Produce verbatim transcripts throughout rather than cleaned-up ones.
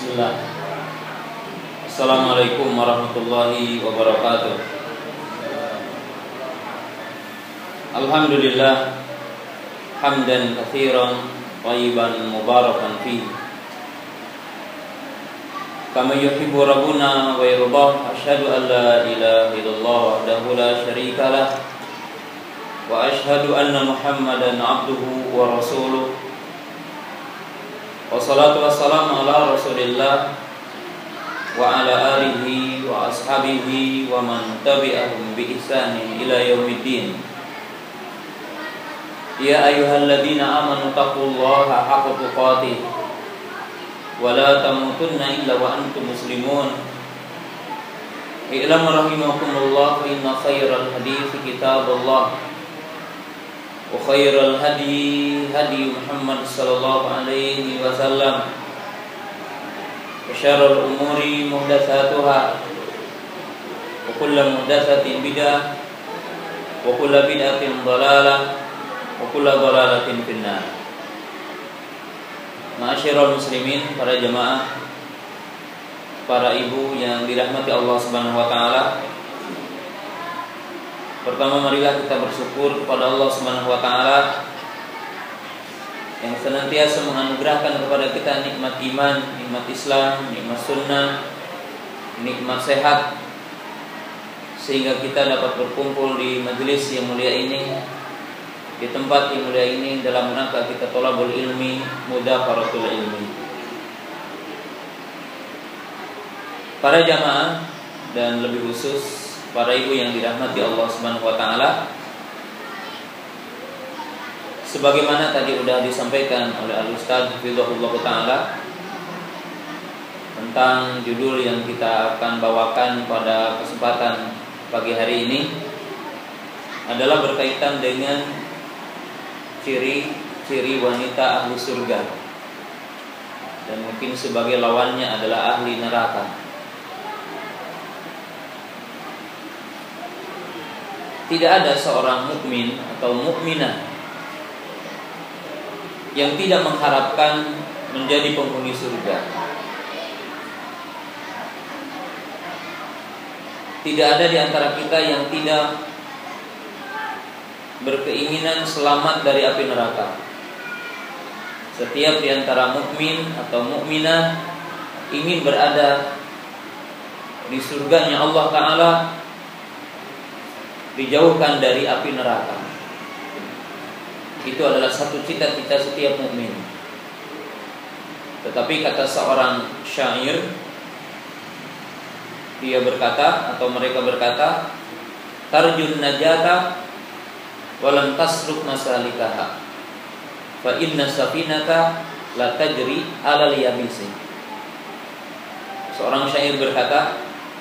Bismillah. Assalamualaikum warahmatullahi wabarakatuh. Alhamdulillah hamdan katsiran thayyiban mubarakan fihi kama yuhibbu rabbuna wa yardah. Asyhadu an la ilaha illallah wahdahu la syarika lah wa asyhadu anna Muhammadan abduhu wa rasuluh. Wassalatu wassalamu ala Rasulillah wa ala alihi wa ashabihi wa man tabi'ahum bi ihsanin ila yaumiddin. Ya ayyuhalladzina amanu taqullaha haqqa tuqatih wa la tamutunna illa wa antum muslimun. I'lamu rahimakumullah fa inna khairal hadithi kitabullah wa khairal hadi hadi Muhammad sallallahu alaihi wasallam wa syarrul umuri muhdatsatuha wa kullu muhdatsatin bid'ah wa kullu bid'atin dhalalah wa kullu dhalalatin finnar. Ma'asyiral muslimin, para jemaah, para ibu yang dirahmati Allah Subhanahu wa taala. Pertama, marilah kita bersyukur kepada Allah Subhanahu wa taala yang senantiasa menganugerahkan kepada kita nikmat iman, nikmat Islam, nikmat sunnah, nikmat sehat, sehingga kita dapat berkumpul di majelis yang mulia ini, di tempat yang mulia ini, dalam rangka kita thalabul ilmi, mudafaratul ilmi. Para jamaah dan lebih khusus para ibu yang dirahmati Allah Subhanahu wa taala, sebagaimana tadi sudah disampaikan oleh Al-Ustaz Hafizahullah taala tentang judul yang kita akan bawakan pada kesempatan pagi hari ini adalah berkaitan dengan ciri-ciri wanita ahli surga, dan mungkin sebagai lawannya adalah ahli neraka. Tidak ada seorang mukmin atau mukminah yang tidak mengharapkan menjadi penghuni surga. Tidak ada di antara kita yang tidak berkeinginan selamat dari api neraka. Setiap di antara mukmin atau mukminah ingin berada di surganya Allah Ta'ala, dijauhkan dari api neraka. Itu adalah satu cita-cita setiap mukmin. Tetapi kata seorang syair, dia berkata atau mereka berkata, tarjun najata walam tasruk masalikaha fa inna safinata la tajri alal yabisi. Seorang syair berkata,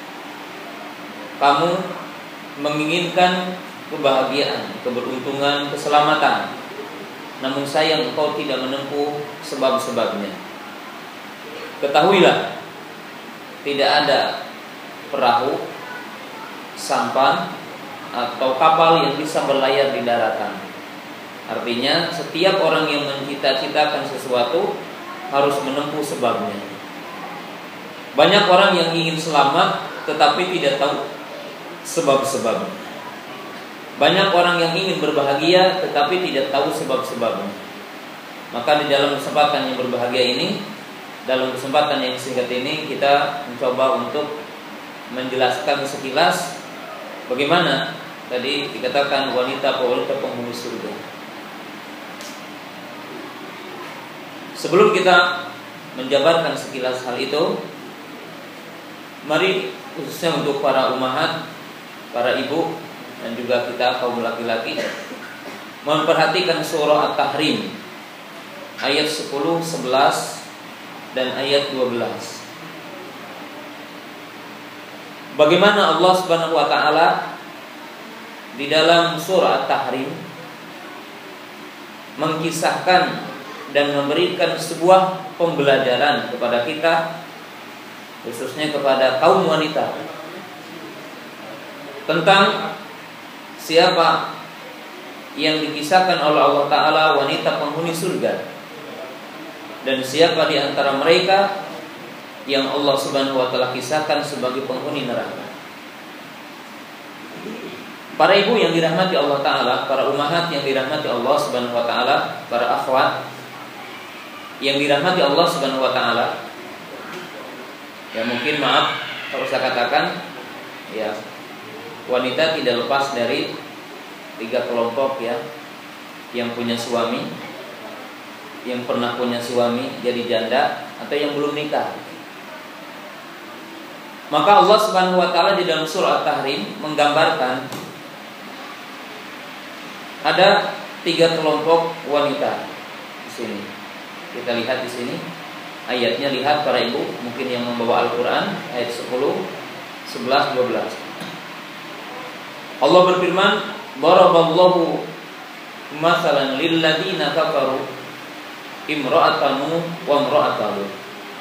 kamu menginginkan kebahagiaan, keberuntungan, keselamatan, namun sayang engkau tidak menempuh sebab-sebabnya. Ketahuilah, tidak ada perahu, sampan, atau kapal yang bisa berlayar di daratan. Artinya, setiap orang yang mencita-citakan sesuatu harus menempuh sebabnya. Banyak orang yang ingin selamat tetapi tidak tahu sebab-sebabnya. Banyak orang yang ingin berbahagia tetapi tidak tahu sebab-sebabnya. Maka di dalam kesempatan yang berbahagia ini, dalam kesempatan yang singkat ini, kita mencoba untuk menjelaskan sekilas bagaimana tadi dikatakan wanita wanita penghuni surga. Sebelum kita menjabarkan sekilas hal itu, mari khususnya untuk para ummahat, para ibu, dan juga kita kaum laki-laki memperhatikan surah At-Tahrim ayat sepuluh, sebelas dan ayat dua belas. Bagaimana Allah Subhanahu wa taala di dalam surah At-Tahrim mengkisahkan dan memberikan sebuah pembelajaran kepada kita, khususnya kepada kaum wanita, tentang siapa yang dikisahkan oleh Allah Ta'ala wanita penghuni surga, dan siapa di antara mereka yang Allah Subhanahu wa taala kisahkan sebagai penghuni neraka. Para ibu yang dirahmati Allah taala, para ummahat yang dirahmati Allah Subhanahu wa taala, para akhwat yang dirahmati Allah Subhanahu wa taala. Ya mungkin maaf kalau saya katakan ya wanita tidak lepas dari tiga kelompok ya, yang punya suami, yang pernah punya suami jadi janda, atau yang belum nikah. Maka Allah Subhanahu wa taala di dalam surah At-Tahrim menggambarkan ada tiga kelompok wanita di sini. Kita lihat di sini ayatnya, lihat para ibu mungkin yang membawa Al-Qur'an, ayat sepuluh, sebelas, dua belas. Allah berfirman, "Daraballahu mathalan lil ladzina kafaru imra'atan Nuh wa imra'atan Lut.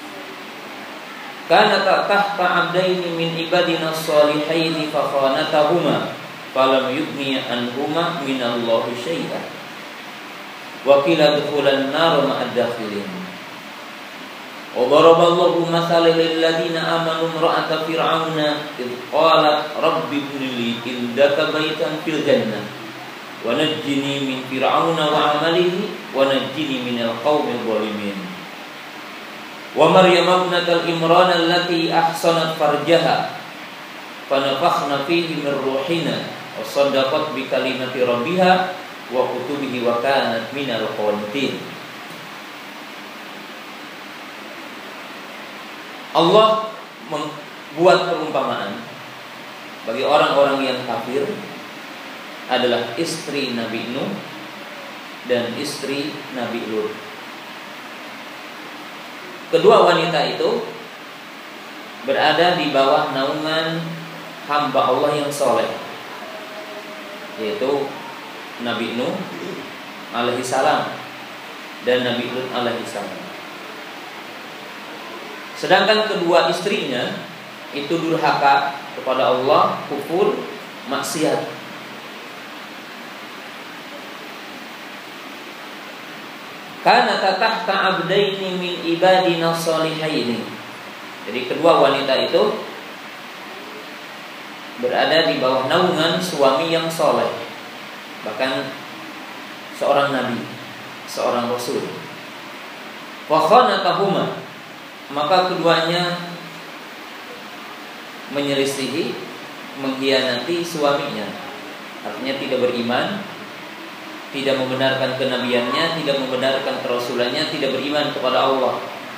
Kanata tahta 'abdaini min ibadina shalihaini fa khanatahuma falam yughniya anhuma minallahi syai'an. Wa qila dukhulan nar ma'ad dakhilin. Wa daraballahu mathalan lil ladzina amanu imra'ata fir'auna id qalat rabbi ibni li indaka baitan fil jannah wa najjini min fir'auna wa 'amalihi wa najjini minal qaumil zalimin. Wa Maryam ibnatal Imran allati ahsanat farjaha fa nafakhna fihi min ruhina wa shaddaqat bi kalimati rabbiha wa kutubihi wa kanat minal qanitin." Allah membuat perumpamaan bagi orang-orang yang kafir adalah istri Nabi Nuh dan istri Nabi Lut. Kedua wanita itu berada di bawah naungan hamba Allah yang soleh, yaitu Nabi Nuh alaihi salam dan Nabi Lut alaihi salam. Sedangkan kedua istrinya itu durhaka kepada Allah, kufur, maksiat. Kana tahta 'abdaini min ibadina shalihaini. Jadi kedua wanita itu berada di bawah naungan suami yang soleh, bahkan seorang nabi, seorang rasul. Wa khanatahuma, maka keduanya menyelisihi, mengkhianati suaminya. Artinya tidak beriman, tidak membenarkan kenabiannya, tidak membenarkan kerasulannya, tidak beriman kepada Allah.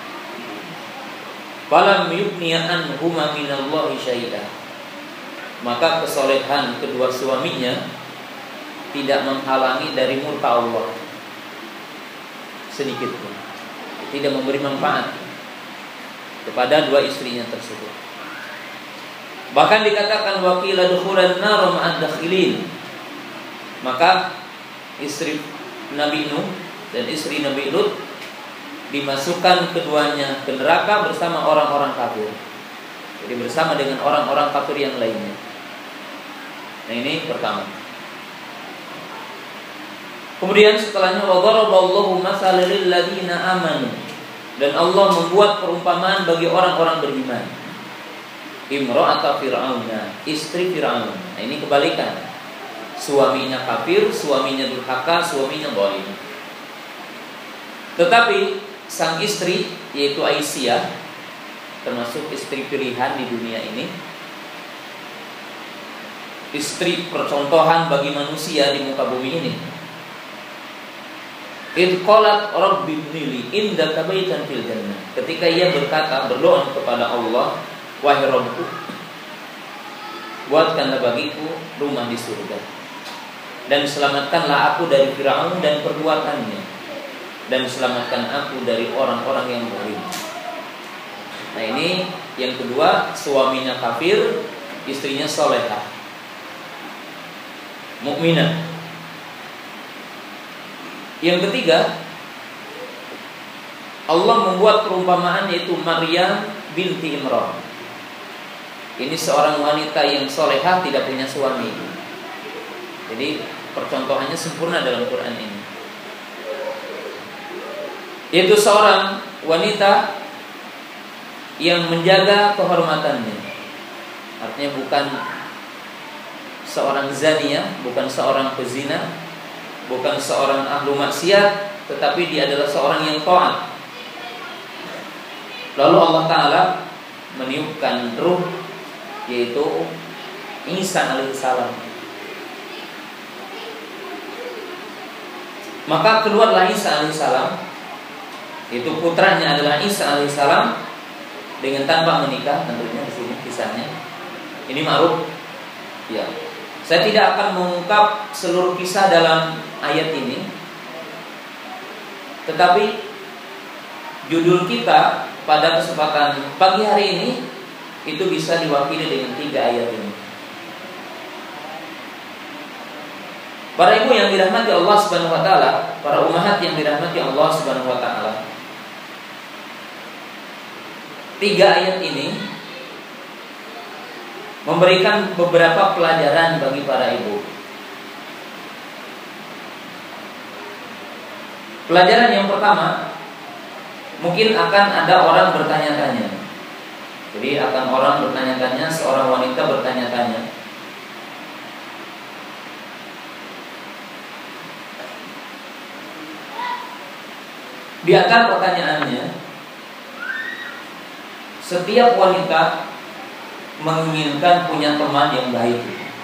Falam yughniya anhuma minallahi syai'an. Maka kesolehan kedua suaminya tidak menghalangi dari murka Allah sedikit pun, tidak memberi manfaat kepada dua istrinya tersebut. Bahkan dikatakan waqila dukhulan nar ma'ad dakhilin. Maka istri Nabi Nuh dan istri Nabi Lut dimasukkan keduanya ke neraka bersama orang-orang kafir. Jadi bersama dengan orang-orang kafir yang lainnya. Nah ini pertama. Kemudian setelahnya wa daraballahu mathalan lil ladzina amanu, dan Allah membuat perumpamaan bagi orang-orang beriman. Imra'ata fir'auna, istri Fir'aun. Nah ini kebalikan. Suaminya kafir, suaminya durhaka, suaminya zalim. Tetapi sang istri yaitu Aisyah, termasuk istri pilihan di dunia ini, istri percontohan bagi manusia di muka bumi ini. Id qalat rabbi ibnili indaka baitan fil jannah. Ketika ia berkata, berdoa kepada Allah, wahai Rabbku, buatkanlah bagiku rumah di surga, dan selamatkanlah aku dari Firaun dan perbuatannya, dan selamatkan aku dari orang-orang yang zalim. Nah ini yang kedua, suaminya kafir, istrinya solehah, mukminah. Yang ketiga, Allah membuat perumpamaan yaitu Maryam binti Imran. Ini seorang wanita yang solehah, tidak punya suami. Jadi percontohannya sempurna dalam Quran ini. Yaitu seorang wanita yang menjaga kehormatannya. Artinya bukan seorang zaniyah, bukan seorang pezina, bukan seorang ahlu maksiat, tetapi dia adalah seorang yang taat. Lalu Allah Ta'ala meniupkan ruh, yaitu Isa alaihissalam. Maka keluarlah Isa alaihissalam, itu putranya adalah Isa alaihissalam, dengan tanpa menikah tentunya di sini kisahnya. Ini ma'ruf. Ya. Saya tidak akan mengungkap seluruh kisah dalam ayat ini, tetapi judul kita pada kesempatan pagi hari ini itu bisa diwakili dengan tiga ayat ini. Para ibu yang dirahmati Allah Subhanahu wa taala, para ummahat yang dirahmati Allah Subhanahu wa taala. Tiga ayat ini memberikan beberapa pelajaran bagi para ibu. Pelajaran yang pertama, mungkin akan ada orang bertanya-tanya. Jadi akan orang bertanya-tanya, seorang wanita bertanya-tanya, di antara pertanyaannya, setiap wanita menginginkan punya teman yang baik,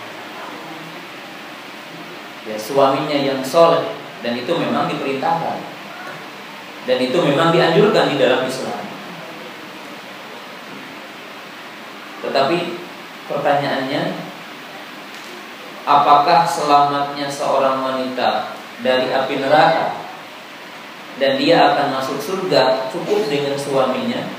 ya, suaminya yang soleh, dan itu memang diperintahkan, dan itu memang dianjurkan di dalam Islam. Tetapi pertanyaannya, apakah selamatnya seorang wanita dari api neraka dan dia akan masuk surga cukup dengan suaminya,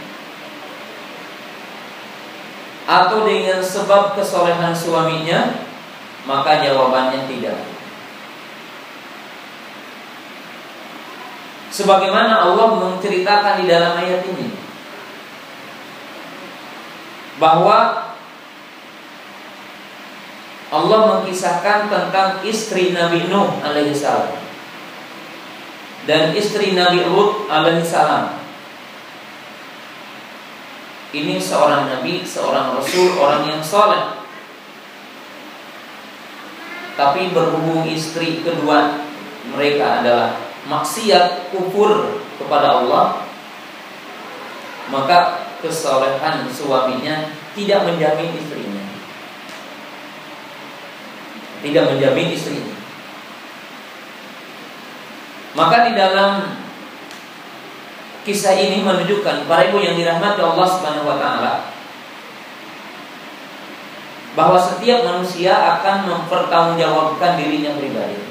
atau dengan sebab kesolehan suaminya? Maka jawabannya tidak. Sebagaimana Allah menceritakan di dalam ayat ini, bahwa Allah mengkisahkan tentang istri Nabi Nuh alaihissalam dan istri Nabi Lut alaihissalam. Ini seorang nabi, seorang rasul, orang yang soleh, tapi berhubung istri kedua mereka adalah maksiat, kufur kepada Allah, maka kesolehan suaminya tidak menjamin istrinya, tidak menjamin istrinya. Maka di dalam kisah ini menunjukkan para ibu yang dirahmati Allah Subhanahu wa taala, bahwa setiap manusia akan mempertanggungjawabkan dirinya pribadi.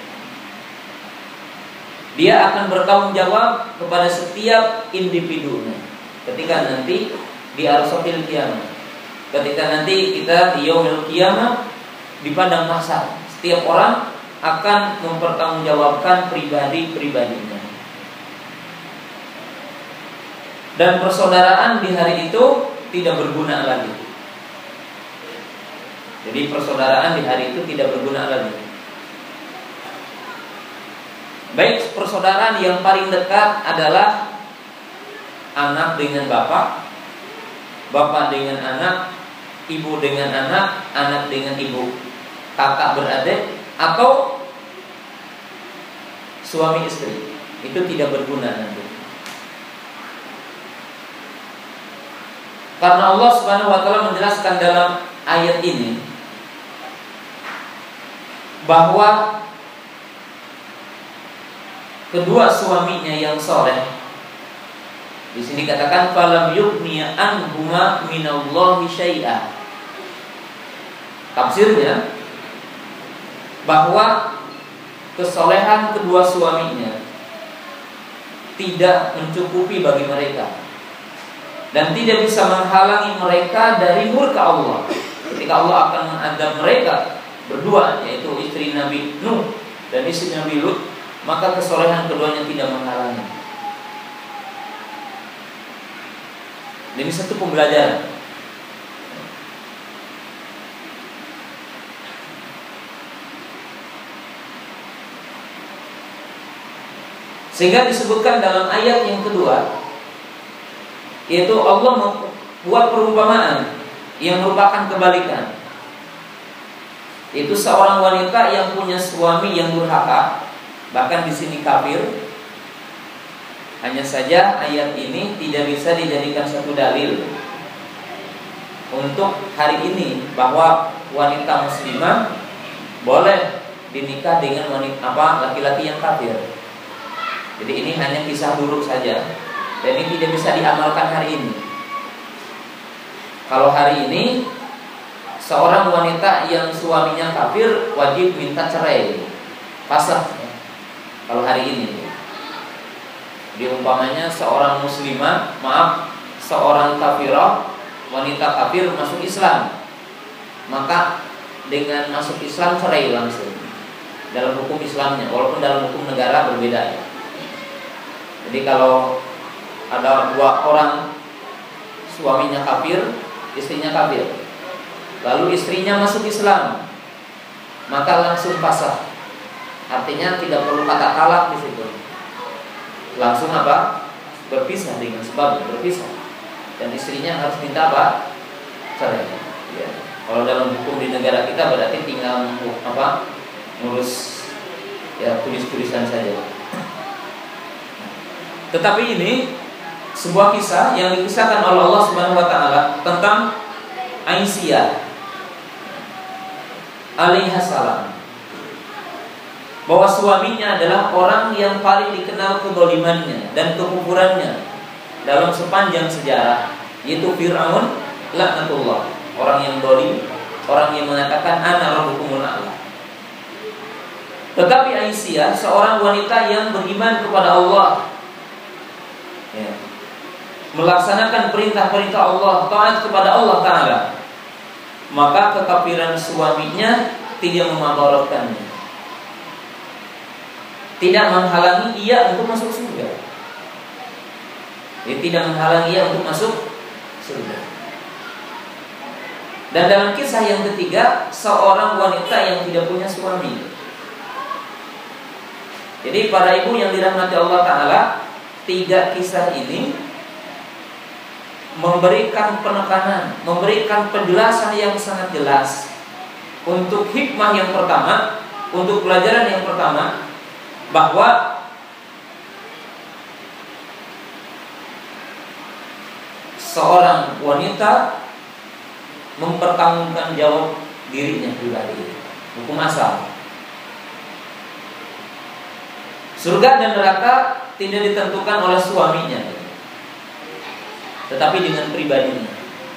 Dia akan bertanggung jawab kepada setiap individunya ketika nanti di arsatil qiyamah. Ketika nanti kita di yaumil qiyamah, di padang mahsyar, setiap orang akan mempertanggungjawabkan pribadi-pribadinya. Dan persaudaraan di hari itu tidak berguna lagi. Jadi persaudaraan di hari itu tidak berguna lagi. Baik, persaudaraan yang paling dekat adalah anak dengan bapak, bapak dengan anak, ibu dengan anak, anak dengan ibu, kakak beradik, atau suami istri. Itu tidak berguna nanti. Karena Allah Subhanahu wa taala menjelaskan dalam ayat ini bahwa kedua suaminya yang soleh, di sini katakan falam yughniya anhuma minallahi syai'a. Tafsirnya bahwa kesolehan kedua suaminya tidak mencukupi bagi mereka dan tidak bisa menghalangi mereka dari murka Allah ketika Allah akan mengadab mereka berdua, yaitu istri Nabi Nuh dan istri Nabi Lut. Maka kesolehan keduanya tidak menghalangi. Ini satu pembelajaran. Sehingga disebutkan dalam ayat yang kedua Yaitu Allah membuat perumpamaan yang merupakan kebalikan. Itu seorang wanita yang punya suami yang durhaka, bahkan di sini kafir. Hanya saja ayat ini tidak bisa dijadikan satu dalil untuk hari ini bahwa wanita muslimah boleh dinikah dengan wanita apa laki-laki yang kafir. Jadi ini hanya kisah buruk saja, dan ini tidak bisa diamalkan hari ini. Kalau hari ini seorang wanita yang suaminya kafir wajib minta cerai, fasakh. Kalau hari ini, diumpamanya seorang muslimah, maaf, seorang kafirah, wanita kafir masuk Islam, maka dengan masuk Islam cerai langsung dalam hukum Islamnya, walaupun dalam hukum negara berbeda. Jadi kalau ada dua orang, suaminya kafir, istrinya kafir, lalu istrinya masuk Islam, maka langsung fasakh. Artinya tidak perlu kata talak di situ. Langsung apa? Berpisah dengan sebab berpisah. Dan istrinya harus minta apa? Cerai. Ya. Kalau dalam hukum di negara kita berarti tinggal apa? Ngurus ya tulis-tulisan saja. Tetapi ini sebuah kisah yang dikisahkan oleh Allah Subhanahu wa taala tentang Aisyah alaiha salam, bahwa suaminya adalah orang yang paling dikenal kezalimannya dan kekufurannya dalam sepanjang sejarah, yaitu Fir'aun laknatullah, orang yang zalim, orang yang mengatakan ana rabbukumul a'la. Tetapi Aisyah seorang wanita yang beriman kepada Allah, ya, melaksanakan perintah-perintah Allah, taat kepada Allah Ta'ala, maka kekafiran suaminya tidak memadaratkannya, tidak menghalangi ia untuk masuk surga. Dia tidak menghalangi ia untuk masuk surga. Dan dalam kisah yang ketiga, seorang wanita yang tidak punya suami. Jadi para ibu yang dirahmati Allah Ta'ala, tiga kisah ini memberikan penekanan, memberikan penjelasan yang sangat jelas untuk hikmah yang pertama, untuk pelajaran yang pertama, bahwa seorang wanita mempertanggungjawabkan jawab dirinya pribadi, hukum asal. Surga dan neraka tidak ditentukan oleh suaminya, tetapi dengan pribadinya.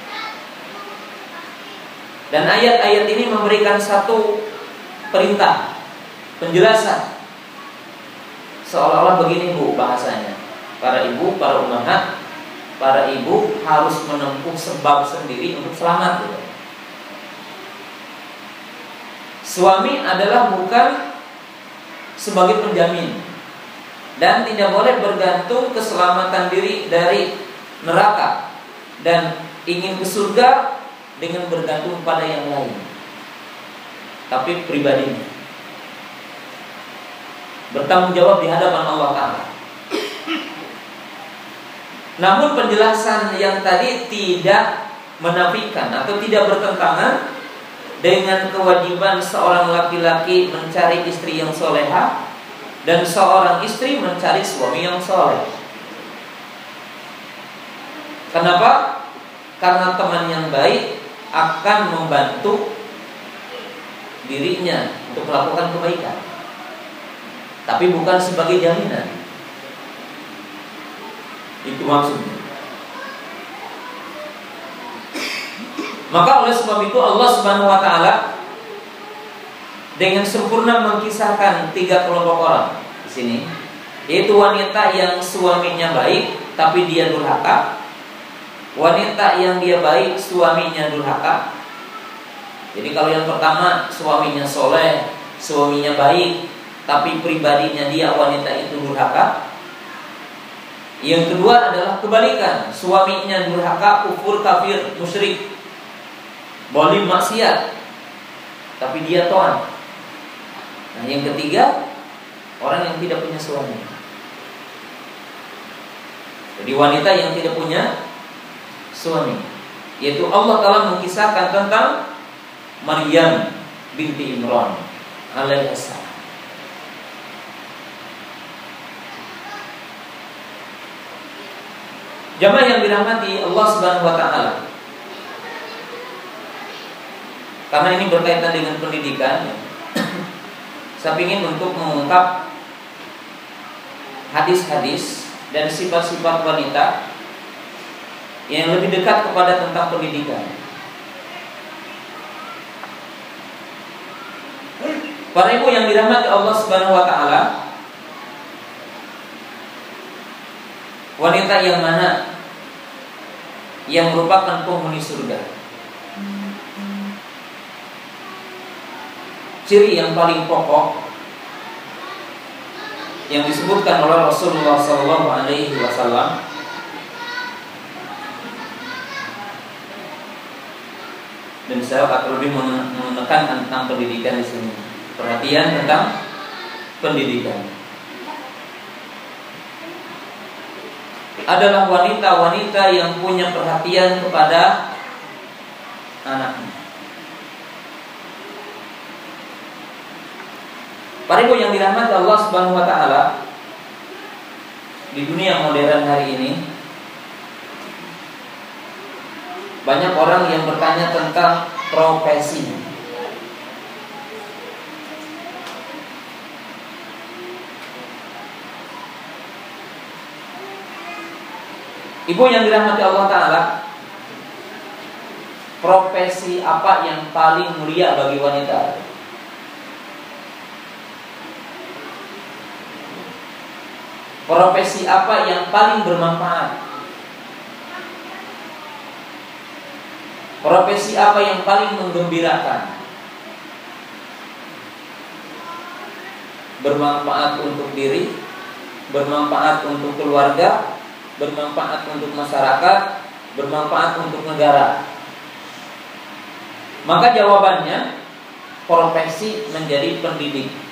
Dan ayat-ayat ini memberikan satu perintah, penjelasan. Seolah-olah begini bu bahasanya, para ibu, para ummahat, para ibu harus menempuh sebab sendiri untuk selamat. Suami adalah bukan sebagai penjamin, dan tidak boleh bergantung keselamatan diri dari neraka dan ingin ke surga dengan bergantung pada yang lain, tapi pribadinya bertanggung jawab di hadapan Allah Ta'ala. Namun penjelasan yang tadi tidak menafikan atau tidak bertentangan dengan kewajiban seorang laki-laki mencari istri yang soleha dan seorang istri mencari suami yang soleh. Kenapa? Karena teman yang baik akan membantu dirinya untuk melakukan kebaikan, tapi bukan sebagai jaminan. Itu maksudnya. Maka oleh sebab itu Allah Subhanahu wa taala dengan sempurna mengkisahkan tiga kelompok orang di sini, yaitu wanita yang suaminya baik tapi dia durhaka, wanita yang dia baik suaminya durhaka. Jadi kalau yang pertama suaminya soleh, suaminya baik, tapi pribadinya dia wanita itu durhaka. Yang kedua adalah kebalikan, suaminya durhaka, kufur, kafir, musyrik, zalim, maksiat, tapi dia taat. Nah, yang ketiga, orang yang tidak punya suami. Jadi wanita yang tidak punya suami. Yaitu Allah Ta'ala mengisahkan tentang Maryam binti Imran alaihissalam. Jamaah yang dirahmati Allah Subhanahu wa taala. Karena ini berkaitan dengan pendidikan, saya ingin untuk mengungkap hadis-hadis dan sifat-sifat wanita yang lebih dekat kepada tentang pendidikan. Para ibu yang dirahmati Allah Subhanahu wa taala, wanita yang mana yang merupakan penghuni surga? Ciri yang paling pokok yang disebutkan oleh Rasulullah Sallallahu Alaihi Wasallam, dan saya akan lebih menekankan tentang pendidikan di sini. Perhatian tentang pendidikan adalah wanita-wanita yang punya perhatian kepada anaknya. Para ibu yang dirahmati Allah Subhanahu wa taala, di dunia modern hari ini banyak orang yang bertanya tentang profesi. Ibu yang dirahmati Allah Ta'ala, profesi apa yang paling mulia bagi wanita? Profesi apa yang paling bermanfaat? Profesi apa yang paling menggembirakan? Bermanfaat untuk diri, bermanfaat untuk keluarga, bermanfaat untuk masyarakat, bermanfaat untuk negara. Maka jawabannya, profesi menjadi pendidik.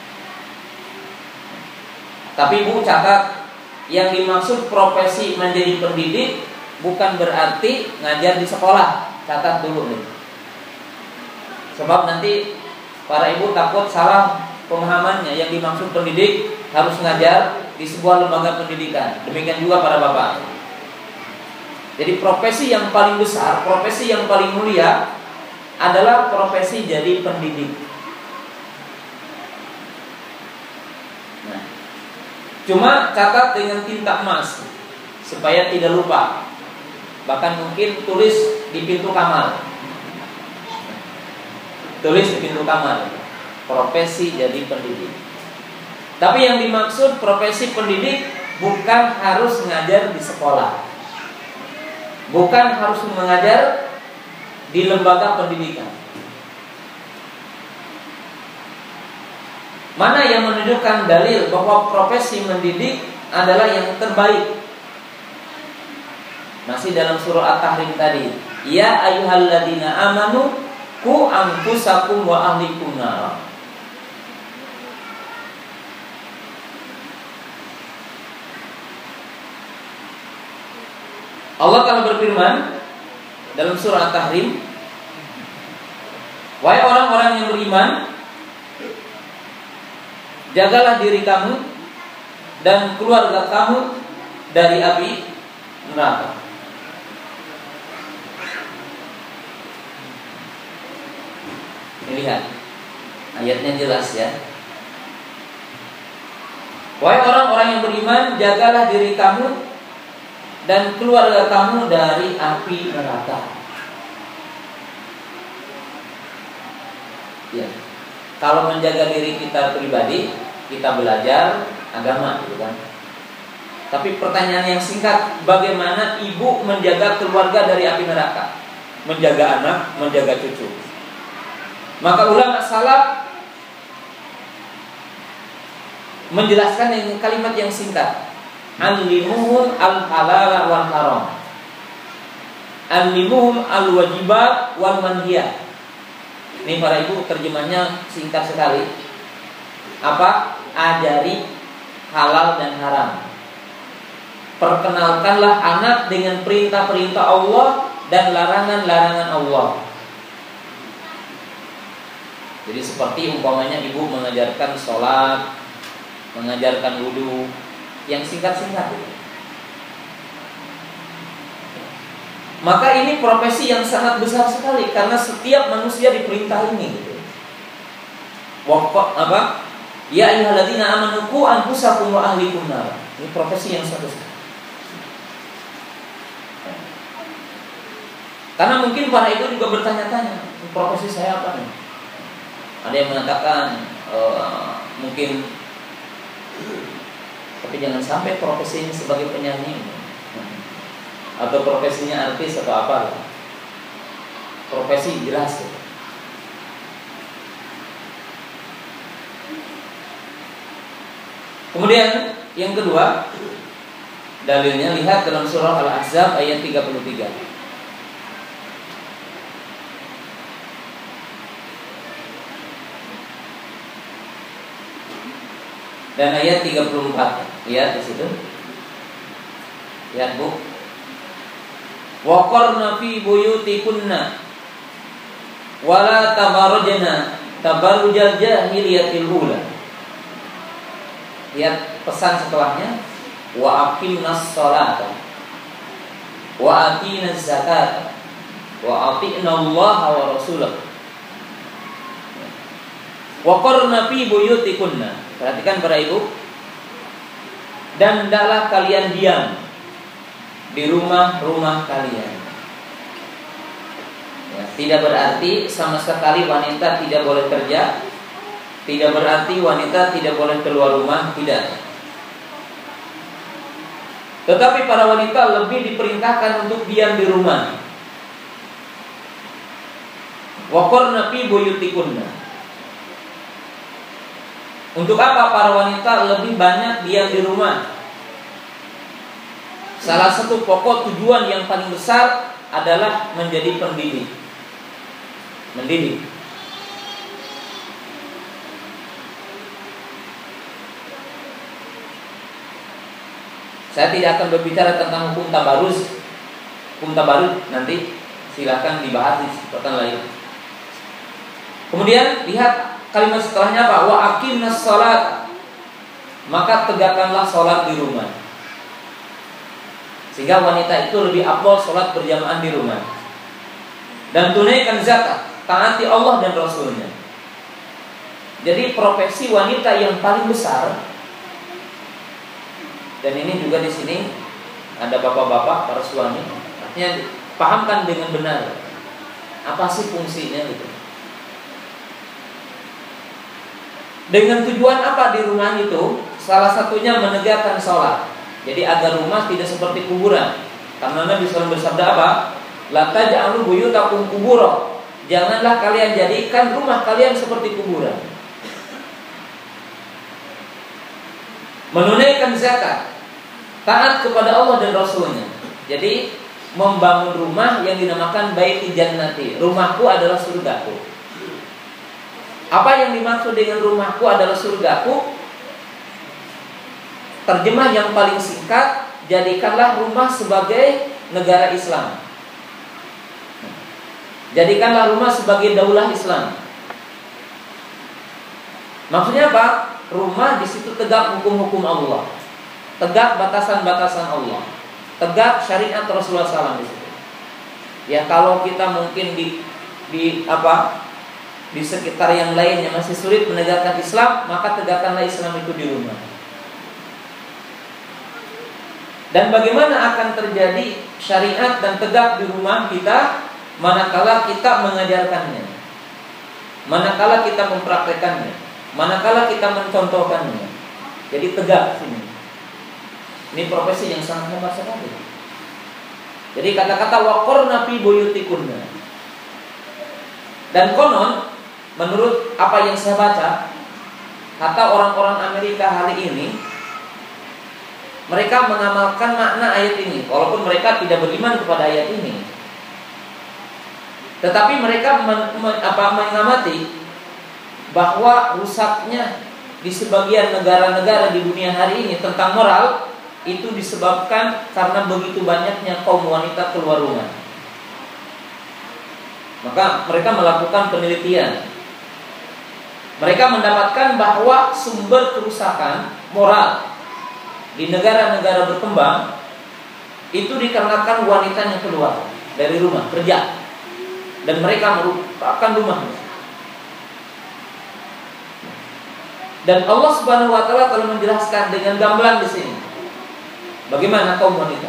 Tapi ibu catat, yang dimaksud profesi menjadi pendidik bukan berarti ngajar di sekolah. Catat dulu nih. Sebab nanti para ibu takut salah pemahamannya. Yang dimaksud pendidik harus ngajar di sebuah lembaga pendidikan. Demikian juga para bapak. Jadi profesi yang paling besar, profesi yang paling mulia adalah profesi jadi pendidik. Nah, cuma catat dengan tinta emas supaya tidak lupa. Bahkan mungkin tulis di pintu kamar. Tulis di pintu kamar. Profesi jadi pendidik. Tapi yang dimaksud profesi pendidik bukan harus mengajar di sekolah, bukan harus mengajar di lembaga pendidikan. Mana yang menunjukkan dalil bahwa profesi mendidik adalah yang terbaik? Masih dalam surah At-Tahrim tadi. Ya ayyuhalladzina amanu qu anfusakum wa ahlikum nar. Allah Ta'ala berfirman dalam surah At-Tahrim, wahai orang-orang yang beriman, jagalah diri kamu dan keluarga kamu dari api neraka. Lihat, ayatnya jelas ya. Wahai orang-orang yang beriman, jagalah diri kamu dan keluarga kamu dari api neraka. Ya. Kalau menjaga diri kita pribadi, kita belajar agama, gitu kan. Tapi pertanyaan yang singkat, bagaimana ibu menjaga keluarga dari api neraka? Menjaga anak, menjaga cucu. Maka ulama salaf menjelaskan dengan kalimat yang singkat. Allimuhum al-halal wal haram, allimuhum al-wajibat wal manhiyat. Ini para ibu terjemahnya singkat sekali. Apa? Ajari halal dan haram. perkenalkanlah anak dengan perintah-perintah Allah dan larangan-larangan Allah. Jadi seperti umpamanya ibu mengajarkan sholat, mengajarkan wudu, yang singkat-singkat. Maka ini profesi yang sangat besar sekali, karena setiap manusia diperintah ini. Gitu. Waqaf apa? Ya ayyuhalladzina amanu qu anfusakum wa ahlikum nar. Ini profesi yang sangat besar. Karena mungkin para ibu juga bertanya-tanya, profesi saya apa nih? Ada yang mengatakan uh, mungkin, tapi jangan sampai profesi ini sebagai penyanyi atau profesinya artis atau apa. Profesi jelas ya. Kemudian yang kedua, dalilnya lihat dalam surah Al-Ahzab ayat tiga puluh tiga. Dan ayat tiga puluh empat. Lihat di situ. Lihat Bu. Wa qarna fi buyutikunna wala tabarrajna tabarrujal jahiliyatil ula. Lihat pesan setelahnya, wa aqimnas sholata wa atinaz zakata wa ati'nallaha wa rasulahu wa qarna fi buyutikunna. Perhatikan para ibu. Dan hendaklah kalian diam di rumah-rumah kalian. Ya, tidak berarti sama sekali wanita tidak boleh kerja. Tidak berarti wanita tidak boleh keluar rumah. Tidak. Tetapi para wanita lebih diperintahkan untuk diam di rumah. Wa qarna fi buyutikunna. Untuk apa para wanita lebih banyak diam di rumah? Salah satu pokok tujuan yang paling besar adalah menjadi pendidik. Mendidik. Saya tidak akan berbicara tentang hukum tabaruz. Hukum tabaruz nanti silakan dibahas di kesempatan lain. Kemudian lihat kalimat setelahnya apa? Wa aqimnas shalat. Maka tegakkanlah sholat di rumah. Sehingga wanita itu lebih afdal sholat berjamaah di rumah. Dan tunaikan zakat, taati Allah dan Rasulnya. Jadi profesi wanita yang paling besar, dan ini juga di sini ada bapak-bapak para suami, artinya pahamkan dengan benar apa sih fungsinya gitu. Dengan tujuan apa di rumah itu? Salah satunya menegakkan sholat. Jadi agar rumah tidak seperti kuburan. Karena Nabi shallallahu alaihi wasallam bersabda apa? La taj'alu buyutakum qubura. Janganlah kalian jadikan rumah kalian seperti kuburan. Menunaikan zakat, taat kepada Allah dan Rasulnya. Jadi membangun rumah yang dinamakan Baiti Jannati. Rumahku adalah surgaku. Apa yang dimaksud dengan rumahku adalah surgaku? Terjemah yang paling singkat, jadikanlah rumah sebagai negara Islam. Jadikanlah rumah sebagai daulah Islam. Maksudnya apa? Rumah di situ tegak hukum-hukum Allah, tegak batasan-batasan Allah, tegak syariat Rasulullah shallallahu alaihi wasallam di situ. Ya kalau kita mungkin di di apa? Di sekitar yang lainnya masih sulit menegakkan Islam, maka tegakkanlah Islam itu di rumah. Dan bagaimana akan terjadi syariat dan tegak di rumah kita manakala kita mengajarkannya, manakala kita mempraktekannya, manakala kita mencontohkannya. Jadi tegak sini. Ini profesi yang sangat hebat sekali. Jadi kata-kata waqarna fi buyutikunna. Dan konon menurut apa yang saya baca, kata orang-orang Amerika hari ini, mereka mengamalkan makna ayat ini, walaupun mereka tidak beriman kepada ayat ini. Tetapi mereka men, men, apa, mengamati bahwa rusaknya di sebagian negara-negara di dunia hari ini tentang moral itu disebabkan karena begitu banyaknya kaum wanita keluar rumah. Maka mereka melakukan penelitian. Mereka mendapatkan bahwa sumber kerusakan moral di negara-negara berkembang itu dikarenakan wanitanya keluar dari rumah kerja dan mereka merupakan rumahnya. Dan Allah Subhanahu wa taala telah menjelaskan dengan gamblang di sini bagaimana kaum wanita.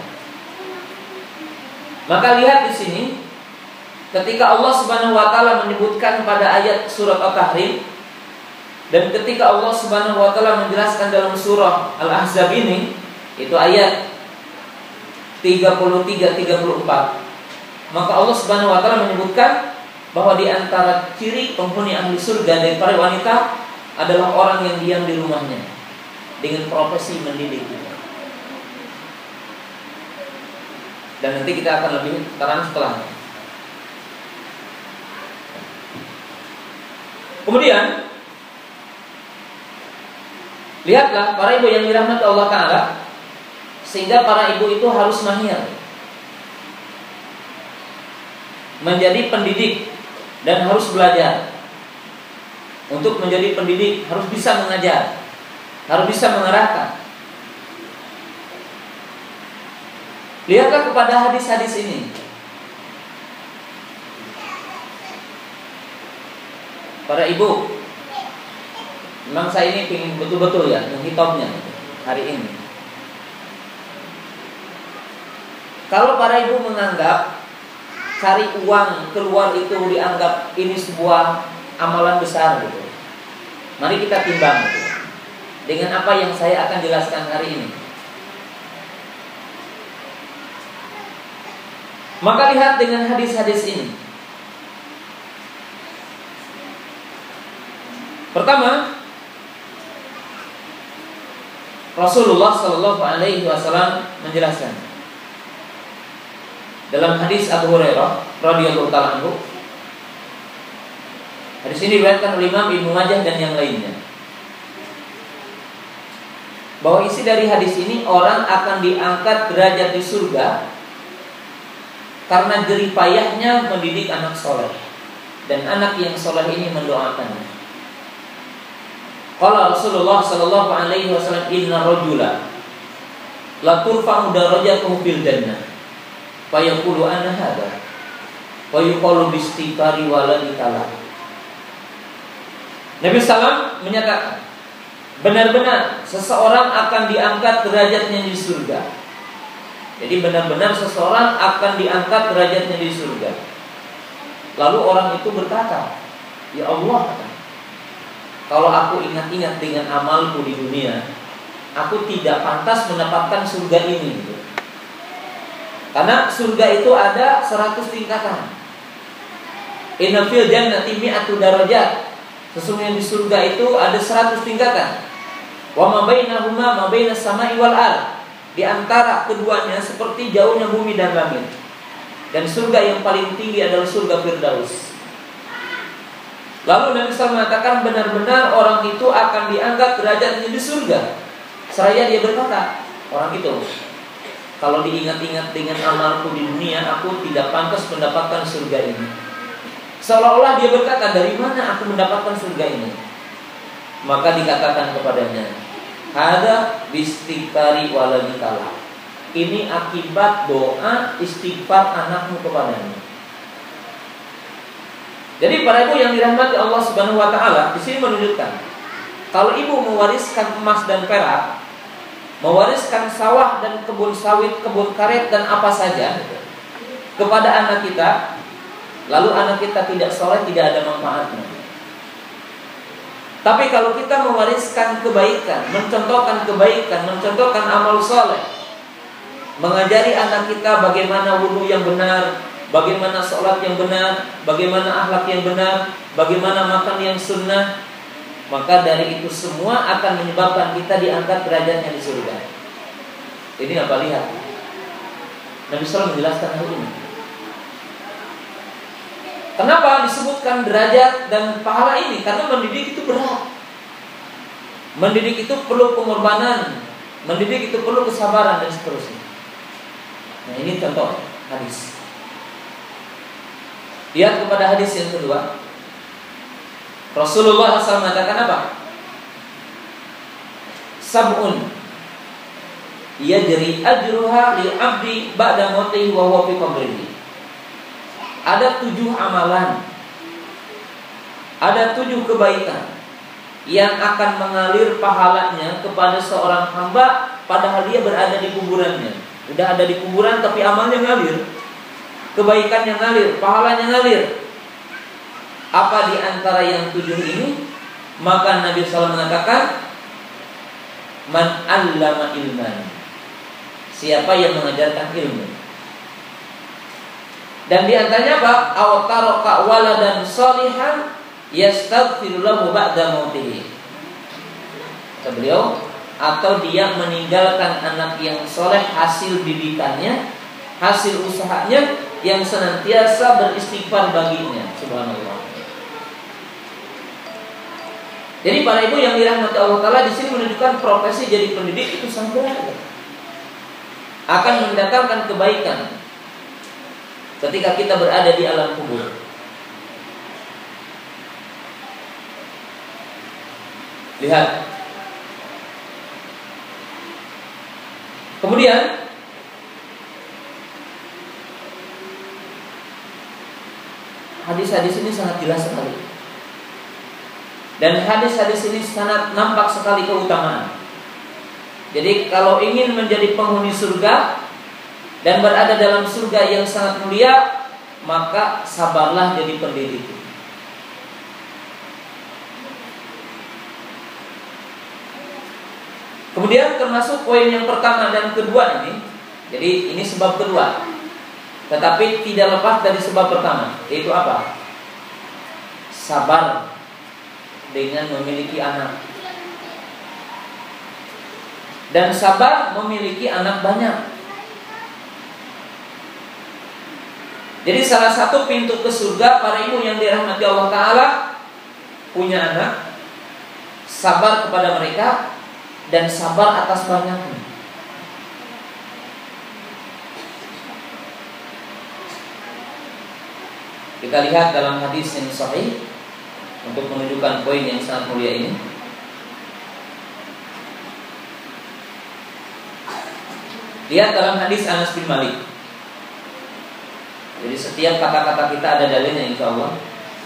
Maka lihat di sini ketika Allah Subhanahu wa taala menyebutkan pada ayat surat At-Tahrim dan ketika Allah Subhanahu wa taala menjelaskan dalam surah Al-Ahzab ini, itu ayat tiga puluh tiga tiga puluh empat. Maka Allah Subhanahu wa taala menyebutkan bahwa di antara ciri penghuni ahli surga dari para wanita adalah orang yang diam di rumahnya dengan profesi mendidik. Dan nanti kita akan lebih terang setelahnya. Kemudian lihatlah para ibu yang dirahmati Allah Ta'ala, sehingga para ibu itu harus mahir menjadi pendidik dan harus belajar. Untuk menjadi pendidik harus bisa mengajar, harus bisa mengarahkan. Lihatlah kepada hadis-hadis ini. Para ibu, memang saya ini ingin betul-betul ya menghitopnya hari ini. Kalau para ibu menganggap cari uang keluar itu dianggap ini sebuah amalan besar gitu, mari kita timbang gitu, dengan apa yang saya akan jelaskan hari ini. Maka lihat dengan hadis-hadis ini. Pertama, Rasulullah Shallallahu Alaihi Wasallam menjelaskan dalam hadis Abu Hurairah radhiyallahu taala anhu. Hadis ini diriwayatkan oleh Imam Ibnu Majah dan yang lainnya, bahwa isi dari hadis ini, orang akan diangkat derajat di surga karena jerih payahnya mendidik anak soleh, dan anak yang soleh ini mendoakannya. Qala Rasulullah sallallahu alaihi wasallam, inna rajula la turfa'u darajatuhu fil jannah fa yaqulu ana hadha wa yuqalu bi istighfari waladikala. Nabi sallallahu menyatakan, benar-benar seseorang akan diangkat derajatnya di surga. Jadi benar-benar seseorang akan diangkat derajatnya di surga. Lalu orang itu berkata, ya Allah, kalau aku ingat-ingat dengan amalku di dunia, aku tidak pantas mendapatkan surga ini. Karena surga itu ada seratus tingkatan. Inna fil jannati mi'atu darajat. Sesungguhnya di surga itu ada seratus tingkatan. Wa ma bainahuma ma bainas sama'i wal ardh. Di antara keduanya seperti jauhnya bumi dan langit. Dan surga yang paling tinggi adalah surga Firdaus. Lalu Nabi shallallahu alaihi wasallam mengatakan, benar-benar orang itu akan diangkat derajatnya di surga. Seraya dia berkata, orang itu, kalau diingat-ingat dengan amalku di dunia, aku tidak pantas mendapatkan surga ini. Seolah-olah dia berkata, dari mana aku mendapatkan surga ini? Maka dikatakan kepadanya, hada bistighfari waladikala. Ini akibat doa istighfar anakmu kepadanya. Jadi para ibu yang dirahmati Allah Subhanahu wa taala, di sini menunjukkan kalau ibu mewariskan emas dan perak, mewariskan sawah dan kebun sawit, kebun karet dan apa saja kepada anak kita, lalu anak kita tidak soleh, tidak ada manfaatnya. Tapi kalau kita mewariskan kebaikan, mencontohkan kebaikan, mencontohkan amal soleh, mengajari anak kita bagaimana wudu yang benar, bagaimana sholat yang benar, bagaimana akhlak yang benar, bagaimana makan yang sunnah, maka dari itu semua akan menyebabkan kita diangkat derajatnya di surga. Ini apa lihat? Nabi sallallahu alaihi wasallam menjelaskan hal ini. Kenapa disebutkan derajat dan pahala ini? Karena mendidik itu berat. Mendidik itu perlu pengorbanan, Mendidik itu perlu kesabaran dan seterusnya. Nah, ini contoh hadis. Lihat kepada hadis yang kedua. Rasulullah shallallahu alaihi wasallam mengatakan apa? Sab'un yajri ajruha lil abdi ba'da mautihi wa huwa fi qabrihi. Ada tujuh amalan, ada tujuh kebaikan yang akan mengalir pahalanya kepada seorang hamba padahal dia berada di kuburannya. Udah ada di kuburan tapi amalnya ngalir, kebaikannya ngalir, pahalanya ngalir. Apa di antara yang tujuh ini? Maka Nabi shallallahu alaihi wasallam mengatakan, man 'allama ilman, siapa yang mengajarkan ilmu. Dan di antaranya apa? Aw taraka waladan shalihan yastaghfiru lahu ba'da mautihi. Kata beliau, atau dia meninggalkan anak yang soleh hasil didikannya, hasil usahanya yang senantiasa beristighfar baginya. Subhanallah. Jadi para ibu yang dirahmati Allah Taala di sini menunjukkan profesi jadi pendidik itu sangat berharga, akan mendatangkan kebaikan ketika kita berada di alam kubur. Lihat. Kemudian hadis-hadis ini sangat jelas sekali. Dan hadis-hadis ini sangat nampak sekali keutamaan. Jadi kalau ingin menjadi penghuni surga dan berada dalam surga yang sangat mulia, maka sabarlah jadi pendidik. Kemudian termasuk poin yang pertama dan kedua ini. Jadi ini sebab kedua, tetapi tidak lepas dari sebab pertama, yaitu apa? Sabar dengan memiliki anak. Dan sabar memiliki anak banyak. Jadi salah satu pintu ke surga para ibu yang dirahmati Allah Ta'ala, punya anak, sabar kepada mereka, dan sabar atas banyaknya. Kita lihat dalam hadis yang sahih untuk menunjukkan poin yang sangat mulia ini. Lihat dalam hadis Anas bin Malik. Jadi setiap kata-kata kita ada dalilnya insyaallah.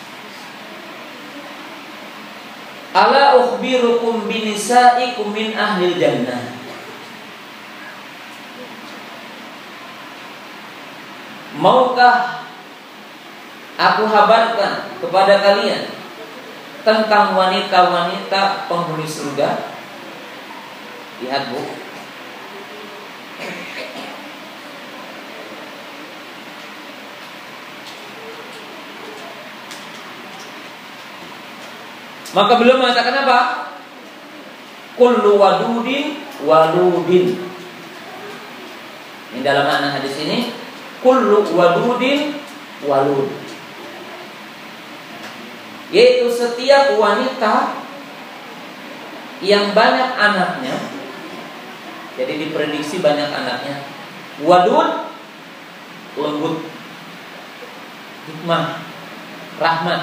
Ala ukhbirukum binisaikum min ahlil jannah. Maukah aku habarkan kepada kalian tentang wanita-wanita penghuni surga? Lihat bu, maka beliau mengatakan apa? Kullu wadudin waludin. Ini dalam makna hadis ini, kullu wadudin walud, yaitu setiap wanita yang banyak anaknya. Jadi diprediksi banyak anaknya. Wadud, lembut, hikmah, rahmat.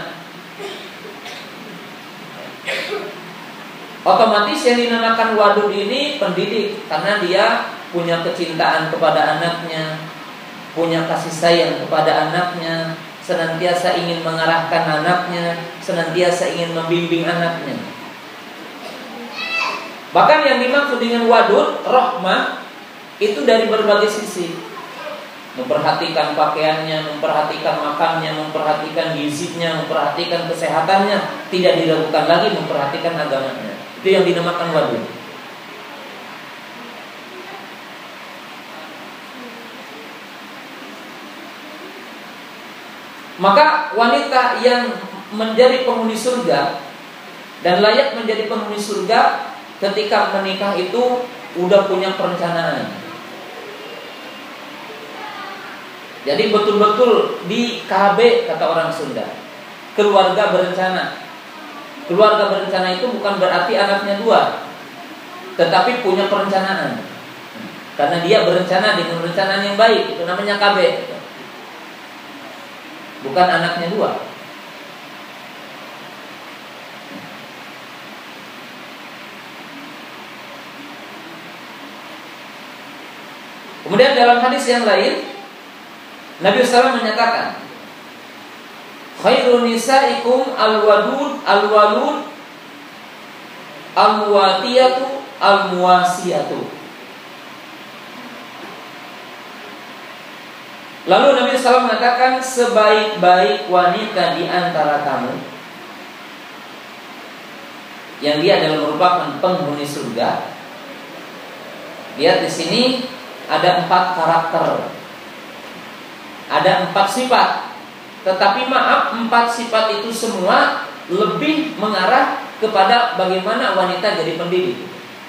Otomatis yang dinamakan wadud ini pendidik, karena dia punya kecintaan kepada anaknya, punya kasih sayang kepada anaknya, senantiasa ingin mengarahkan anaknya, senantiasa ingin membimbing anaknya. Bahkan yang dimaksud dengan wadud, rahmah, itu dari berbagai sisi. Memperhatikan pakaiannya, memperhatikan makannya, memperhatikan gizinya, memperhatikan kesehatannya, tidak diragukan lagi memperhatikan agamanya. Itu yang dinamakan wadud. Maka wanita yang menjadi penghuni surga dan layak menjadi penghuni surga ketika menikah itu udah punya perencanaan. Jadi betul-betul di K B kata orang Sunda, keluarga berencana. Keluarga berencana itu bukan berarti anaknya dua, tetapi punya perencanaan. Karena dia berencana dengan perencanaan yang baik, itu namanya K B. Bukan anaknya dua. Kemudian dalam hadis yang lain, Nabi shallallahu alaihi wasallam menyatakan, khairun nisaikum al-wadud al-walud al-muwatiyatu al-muwasiyatu. Lalu Nabi shallallahu alaihi wasallam mengatakan, sebaik-baik wanita di antara kamu yang dia adalah merupakan penghuni surga. Lihat di sini ada empat karakter, ada empat sifat. Tetapi maaf, empat sifat itu semua lebih mengarah kepada bagaimana wanita jadi pendidik.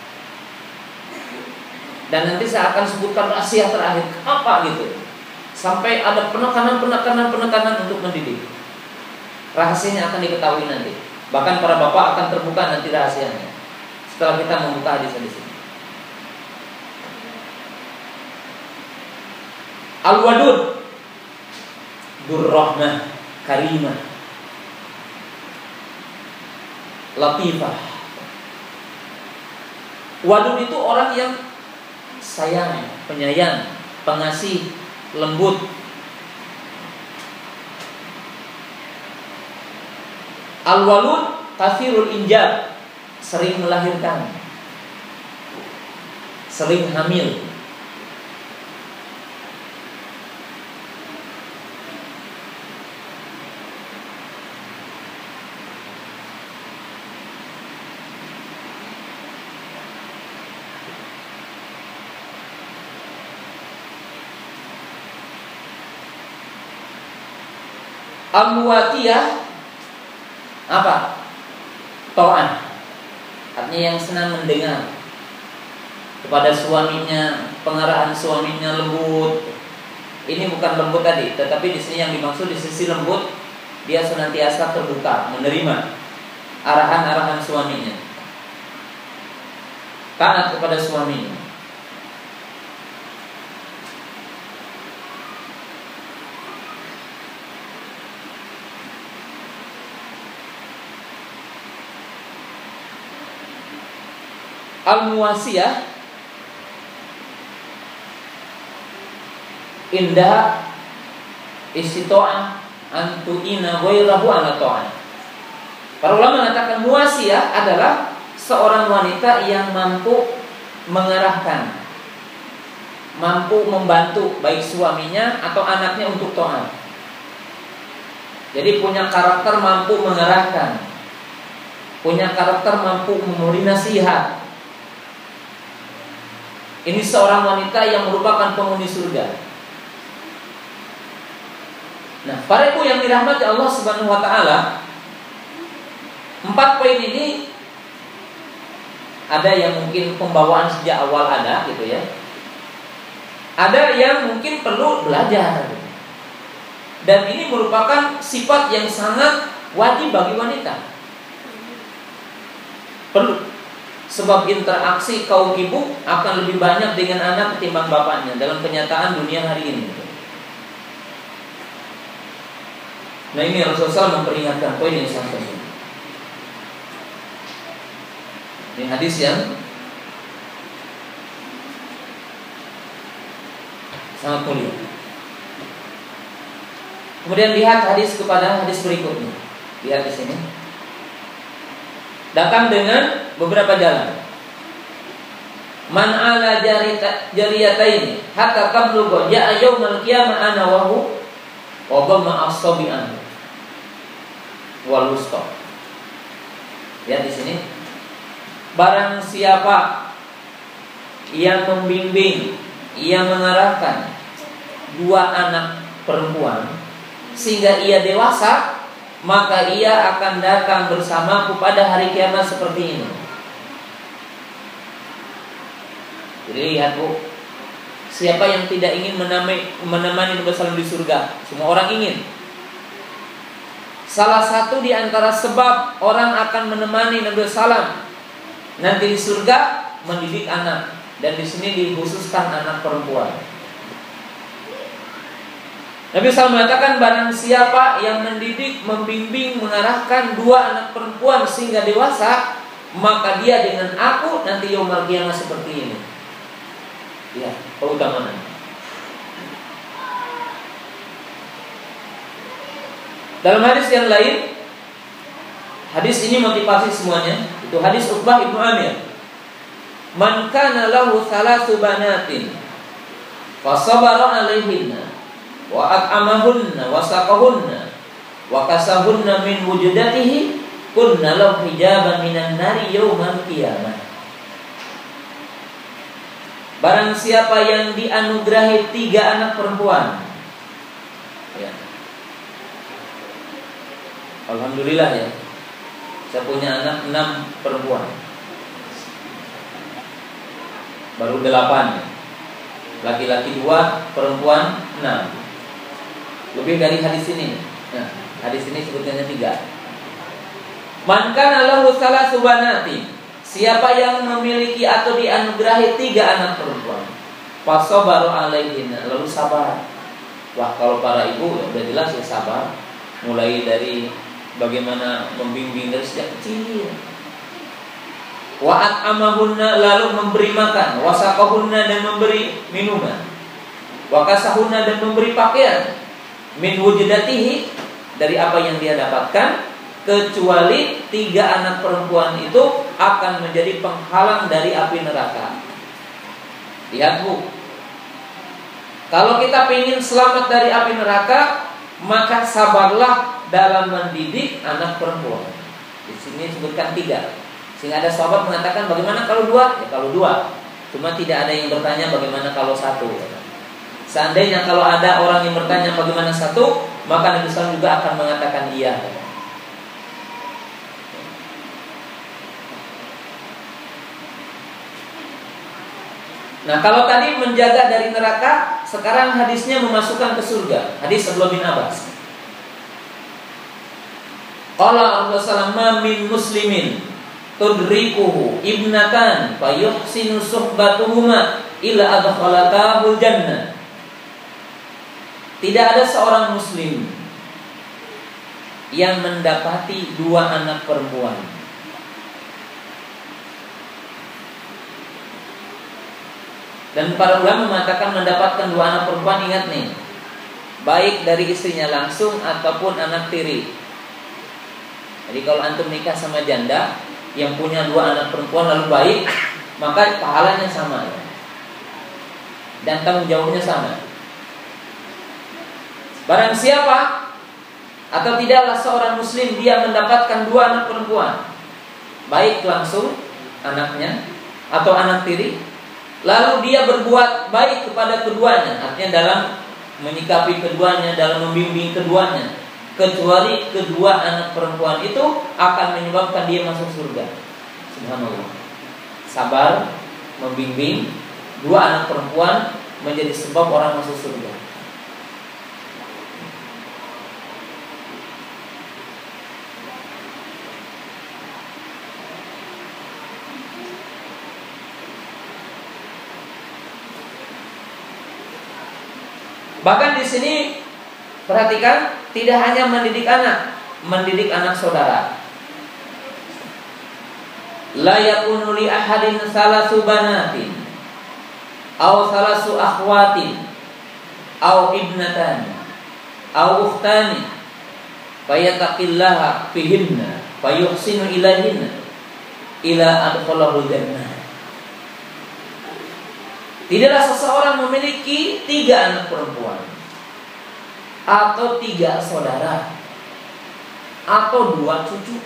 Dan nanti saya akan sebutkan rahasia terakhir apa gitu. Sampai ada penekanan, penekanan, penekanan untuk mendidik. Rahasianya akan diketahui nanti. Bahkan para bapak akan terbuka nanti rahasianya setelah kita membuka hadis di sini. Al-Wadud, Durrahmah, Karimah, Latifah. Wadud itu orang yang sayang, penyayang, pengasih, lembut. Al-Walud, kathirul injab, sering melahirkan, sering hamil. Al-muwatiyah apa? Ta'ah. Artinya yang senang mendengar kepada suaminya, pengarahan suaminya lembut. Ini bukan lembut tadi, tetapi di sini yang dimaksud di sisi lembut, dia senantiasa terbuka menerima arahan-arahan suaminya, taat kepada suaminya. Al-muwasiyah, indah istito'ah antu'ina ghairahu ala ta'ah. Para ulama mengatakan muwasiyah adalah seorang wanita yang mampu mengarahkan, mampu membantu baik suaminya atau anaknya untuk ta'at. Jadi punya karakter mampu mengarahkan, punya karakter mampu memberi nasihat. Ini seorang wanita yang merupakan penghuni surga. Nah, para ibu yang dirahmati Allah Subhanahu wa taala, empat poin ini ada yang mungkin pembawaan sejak awal ada gitu ya. Ada yang mungkin perlu belajar. Dan ini merupakan sifat yang sangat wajib bagi wanita. Perlu. Sebab interaksi kaum ibu akan lebih banyak dengan anak ketimbang bapaknya dalam kenyataan dunia hari ini. Nah, ini Rasulullah memperingatkan poin yang sangat penting. Ini hadis yang sangat mulia. Kemudian lihat hadis kepada hadis berikutnya. Lihat di sini. Datang dengan beberapa jalan. Man ala jarita jariyataini hatta tablugha ya yaumul qiyamah ana wa hu wa dhamma as-sabi'an wal wusta. Lihat di sini. Barang siapa yang membimbing, yang mengarahkan dua anak perempuan sehingga ia dewasa, maka ia akan datang bersamaku pada hari kiamat seperti ini. Jadi lihat bu, siapa yang tidak ingin menemani, menemani Nabi sallallahu alaihi wasallam di surga? Semua orang ingin. Salah satu di antara sebab orang akan menemani Nabi sallallahu alaihi wasallam nanti di surga, mendidik anak, dan di sini dikhususkan anak perempuan. Nabi shallallahu alaihi wasallam mengatakan, barang siapa yang mendidik, membimbing, mengarahkan dua anak perempuan sehingga dewasa, maka dia dengan aku nanti yaumul qiyamah seperti ini. Ya, keutamaan. Dalam hadis yang lain, hadis ini motivasi semuanya, itu hadis Uqbah ibnu Amir. Man kana lahu thalathu banatin fa sabara 'alaihinna wa at'amahunna wa saqahunna wa kasahunna min wujudatihi kunna lahu hijaban minan nari yaumal qiyamah. Barang siapa yang dianugerahi tiga anak perempuan, ya. Alhamdulillah ya, saya punya anak enam perempuan, baru delapan, laki-laki dua, perempuan enam. Lebih dari hadis ini. Nah, hadis ini sebutnya tiga. Man kana lahu salasu banati, siapa yang memiliki atau dianugerahi tiga anak perempuan, fasabaru alaihinna, lalu sabar. Wah, kalau para ibu ya udah jelas ya sabar, mulai dari bagaimana membimbing dari sejak kecil. Wa'at amahunna, lalu memberi makan, wasaqahunna, dan memberi minuman, wakasahunna, dan memberi pakaian, min wujudatihi, dari apa yang dia dapatkan, kecuali tiga anak perempuan itu akan menjadi penghalang dari api neraka. Lihat Bu, kalau kita ingin selamat dari api neraka, maka sabarlah dalam mendidik anak perempuan. Di sini sebutkan tiga, sehingga ada sahabat mengatakan, bagaimana kalau dua? Ya kalau dua, cuma tidak ada yang bertanya bagaimana kalau satu. Seandainya kalau ada orang yang bertanya bagaimana satu, maka Nabi sallallahu alaihi wasallam juga akan mengatakan iya. Nah, kalau tadi menjaga dari neraka, sekarang hadisnya memasukkan ke surga. Hadis Abdullah bin Abbas. Qala Rasulullah sallallahu alaihi wasallam, min muslimin tudrikuhu ibnatan fayuhsinu suhbatuhuma illa adkhalatahul jannah. Tidak ada seorang muslim yang mendapati dua anak perempuan, dan para ulama mengatakan mendapatkan dua anak perempuan, ingat nih, baik dari istrinya langsung ataupun anak tiri. Jadi kalau antum nikah sama janda yang punya dua anak perempuan lalu baik, maka pahalanya sama ya, dan tanggung jawabnya sama. Barang siapa atau tidaklah seorang muslim dia mendapatkan dua anak perempuan, baik langsung anaknya atau anak tiri, lalu dia berbuat baik kepada keduanya, artinya dalam menyikapi keduanya, dalam membimbing keduanya, kecuali kedua anak perempuan itu akan menyebabkan dia masuk surga. Subhanallah. Sabar membimbing dua anak perempuan menjadi sebab orang masuk surga. Bahkan di sini perhatikan, tidak hanya mendidik anak, mendidik anak saudara. La yakunu li ahadin salasu banatin aw salasu akhwatin aw ibnatan aw ukhtani fayattaqillaha fihinna fayuhsinu ilaihinna ila adkhalahu jannah. Tidaklah seseorang memiliki tiga anak perempuan, atau tiga saudara, atau dua cucu,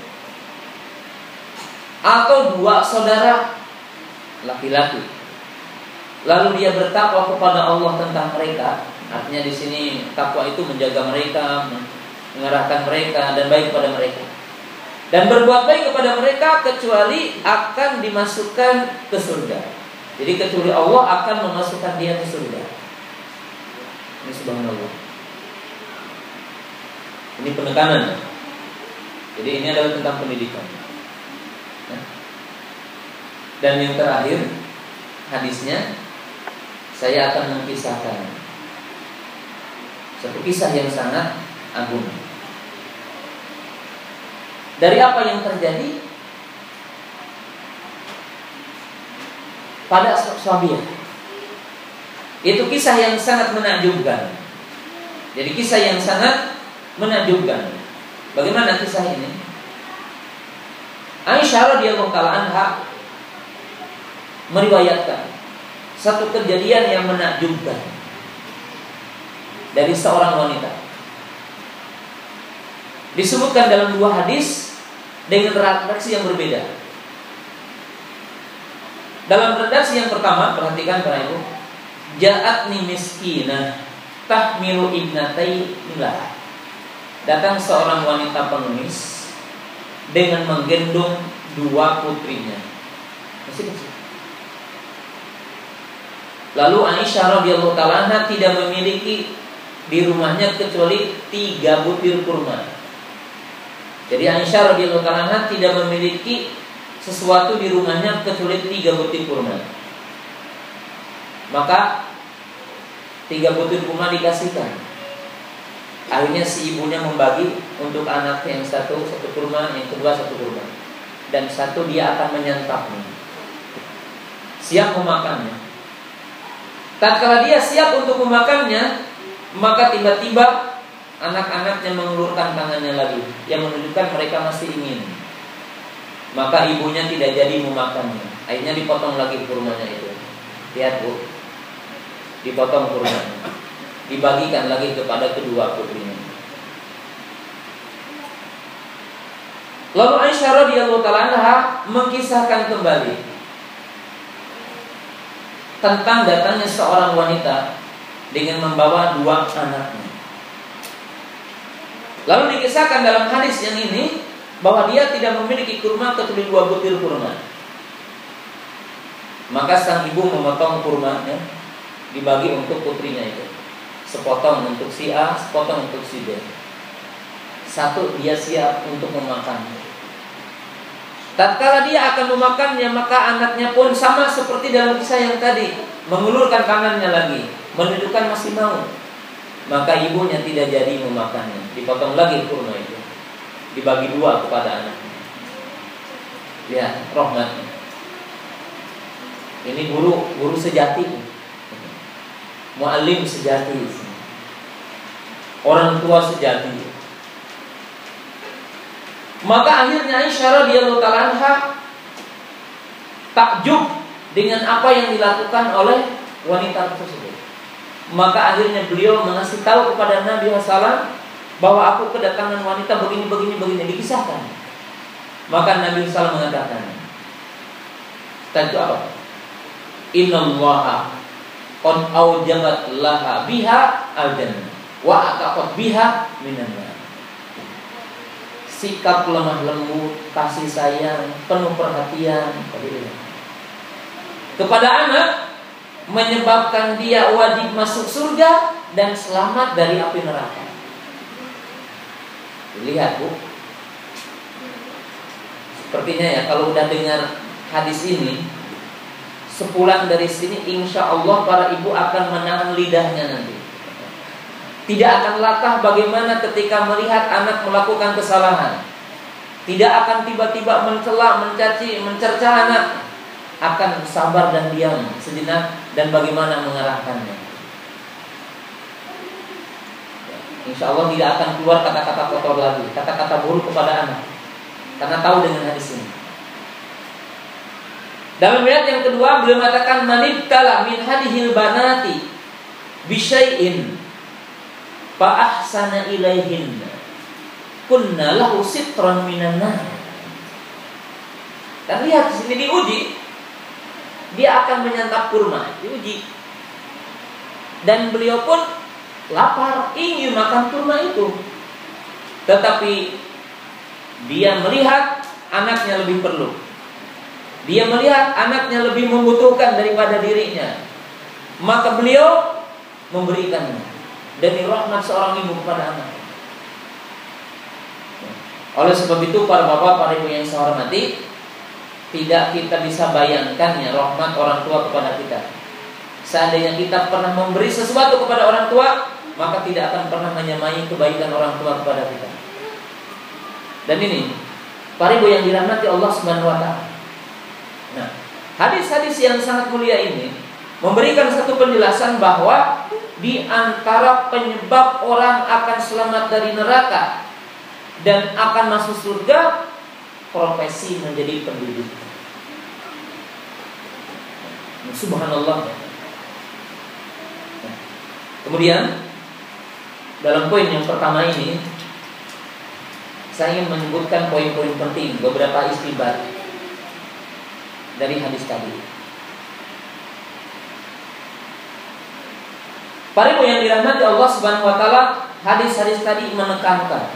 atau dua saudara laki-laki, lalu dia bertakwa kepada Allah tentang mereka. Artinya di sini takwa itu menjaga mereka, mengarahkan mereka, dan baik kepada mereka, dan berbuat baik kepada mereka, kecuali akan dimasukkan ke surga. Jadi kecuali Allah akan memasukkan dia ke surga. Ini subhanallah. Ini penekanan. Jadi ini adalah tentang pendidikan. Nah. Dan yang terakhir hadisnya, saya akan mengisahkan satu kisah yang sangat agung. Dari apa yang terjadi pada Sahabiyah. Itu kisah yang sangat menakjubkan. Jadi kisah yang sangat menakjubkan. Bagaimana kisah ini? Aisyah radhiyallahu taala anha meriwayatkan satu kejadian yang menakjubkan dari seorang wanita. Disebutkan dalam dua hadis dengan redaksi yang berbeda. Dalam redaksi yang pertama, perhatikan para ibu, ja'atni miskinah tahmilu ibnatai milah. Datang seorang wanita pengemis dengan menggendong dua putrinya. Masih kecil. Lalu Aisyah radhiyallahu taala anha tidak memiliki di rumahnya kecuali tiga butir kurma. Jadi Aisyah radhiyallahu taala anha tidak memiliki sesuatu di rumahnya kecuali tiga butir kurma. Maka tiga butir kurma dikasihkan. Akhirnya si ibunya membagi untuk anak yang satu satu kurma, yang kedua satu kurma, dan satu dia akan menyantapnya, siap memakannya. Tatkala dia siap untuk memakannya, maka tiba-tiba anak-anaknya mengulurkan tangannya lagi, yang menunjukkan mereka masih ingin. Maka ibunya tidak jadi memakannya. Akhirnya dipotong lagi kurmanya itu. Lihat bu, dipotong kurmanya, dibagikan lagi kepada kedua putrinya. Lalu Aisyah radhiyallahu taala anha mengkisahkan kembali tentang datangnya seorang wanita dengan membawa dua anaknya. Lalu dikisahkan dalam hadis yang ini bahwa dia tidak memiliki kurma kecuali dua butir kurma. Maka sang ibu memotong kurmanya, dibagi untuk putrinya itu. Sepotong untuk si A, sepotong untuk si B. Satu dia siap untuk memakannya. Tatkala dia akan memakannya, maka anaknya pun sama seperti dalam kisah yang tadi, mengulurkan tangannya lagi, menunjukkan masih mau. Maka ibunya tidak jadi memakannya, dipotong lagi kurma itu, dibagi dua kepada anaknya. Lihat rahmatnya. Ini guru guru sejati, muallim sejati, orang tua sejati. Maka akhirnya Aisyah radhiyallahu taala anha takjub dengan apa yang dilakukan oleh wanita tersebut. Maka akhirnya beliau mengasih tahu kepada Nabi sallallahu alaihi wasallam bahwa aku kedatangan wanita begini begini begini, dikisahkan. Maka Nabi sallallahu alaihi wasallam mengatakan, tadi apa? Innallaha qad aujabat laha biha al-jannah wa ataqat biha minan nar. Sikap lemah lembut, kasih sayang, penuh perhatian kepada anak menyebabkan dia wajib masuk surga dan selamat dari api neraka. Lihat bu, sepertinya ya kalau udah dengar hadis ini, sepulang dari sini insya Allah para ibu akan menahan lidahnya nanti. Tidak akan latah bagaimana ketika melihat anak melakukan kesalahan. Tidak akan tiba-tiba mencela, mencaci, mencerca anak. Akan sabar dan diam sejenak dan bagaimana mengarahkannya. Insya Allah tidak akan keluar kata-kata kotor lagi, kata-kata buruk kepada anak, karena tahu dengan hadis ini. Dalam riwayat yang kedua beliau mengatakan manibtala min hadhil banati bisyai'in fa ahsana ilaihinna kunna lahu sitran minan nar. Dan lihat di sini diuji, dia akan menyantap kurma, diuji. Dan beliau pun lapar, ingin makan kurma itu. Tetapi dia melihat anaknya lebih perlu. Dia melihat anaknya lebih membutuhkan daripada dirinya. Maka beliau memberikannya. Demi rahmat seorang ibu kepada anak. Oleh sebab itu para bapak, para ibu yang saya hormati, tidak kita bisa bayangkan ya rahmat orang tua kepada kita. Seandainya kita pernah memberi sesuatu kepada orang tua, maka tidak akan pernah menyamai kebaikan orang tua kepada kita. Dan ini para ibu yang dirahmati Allah Subhanahu wa taala. Nah, hadis-hadis yang sangat mulia ini memberikan satu penjelasan bahwa di antara penyebab orang akan selamat dari neraka dan akan masuk surga, profesi menjadi pendidik. Subhanallah. Kemudian dalam poin yang pertama ini saya ingin menyebutkan poin-poin penting, beberapa istinbat dari hadis tadi. Para ibu yang dirahmati Allah Subhanahu wa taala, hadis-hadis tadi menekankan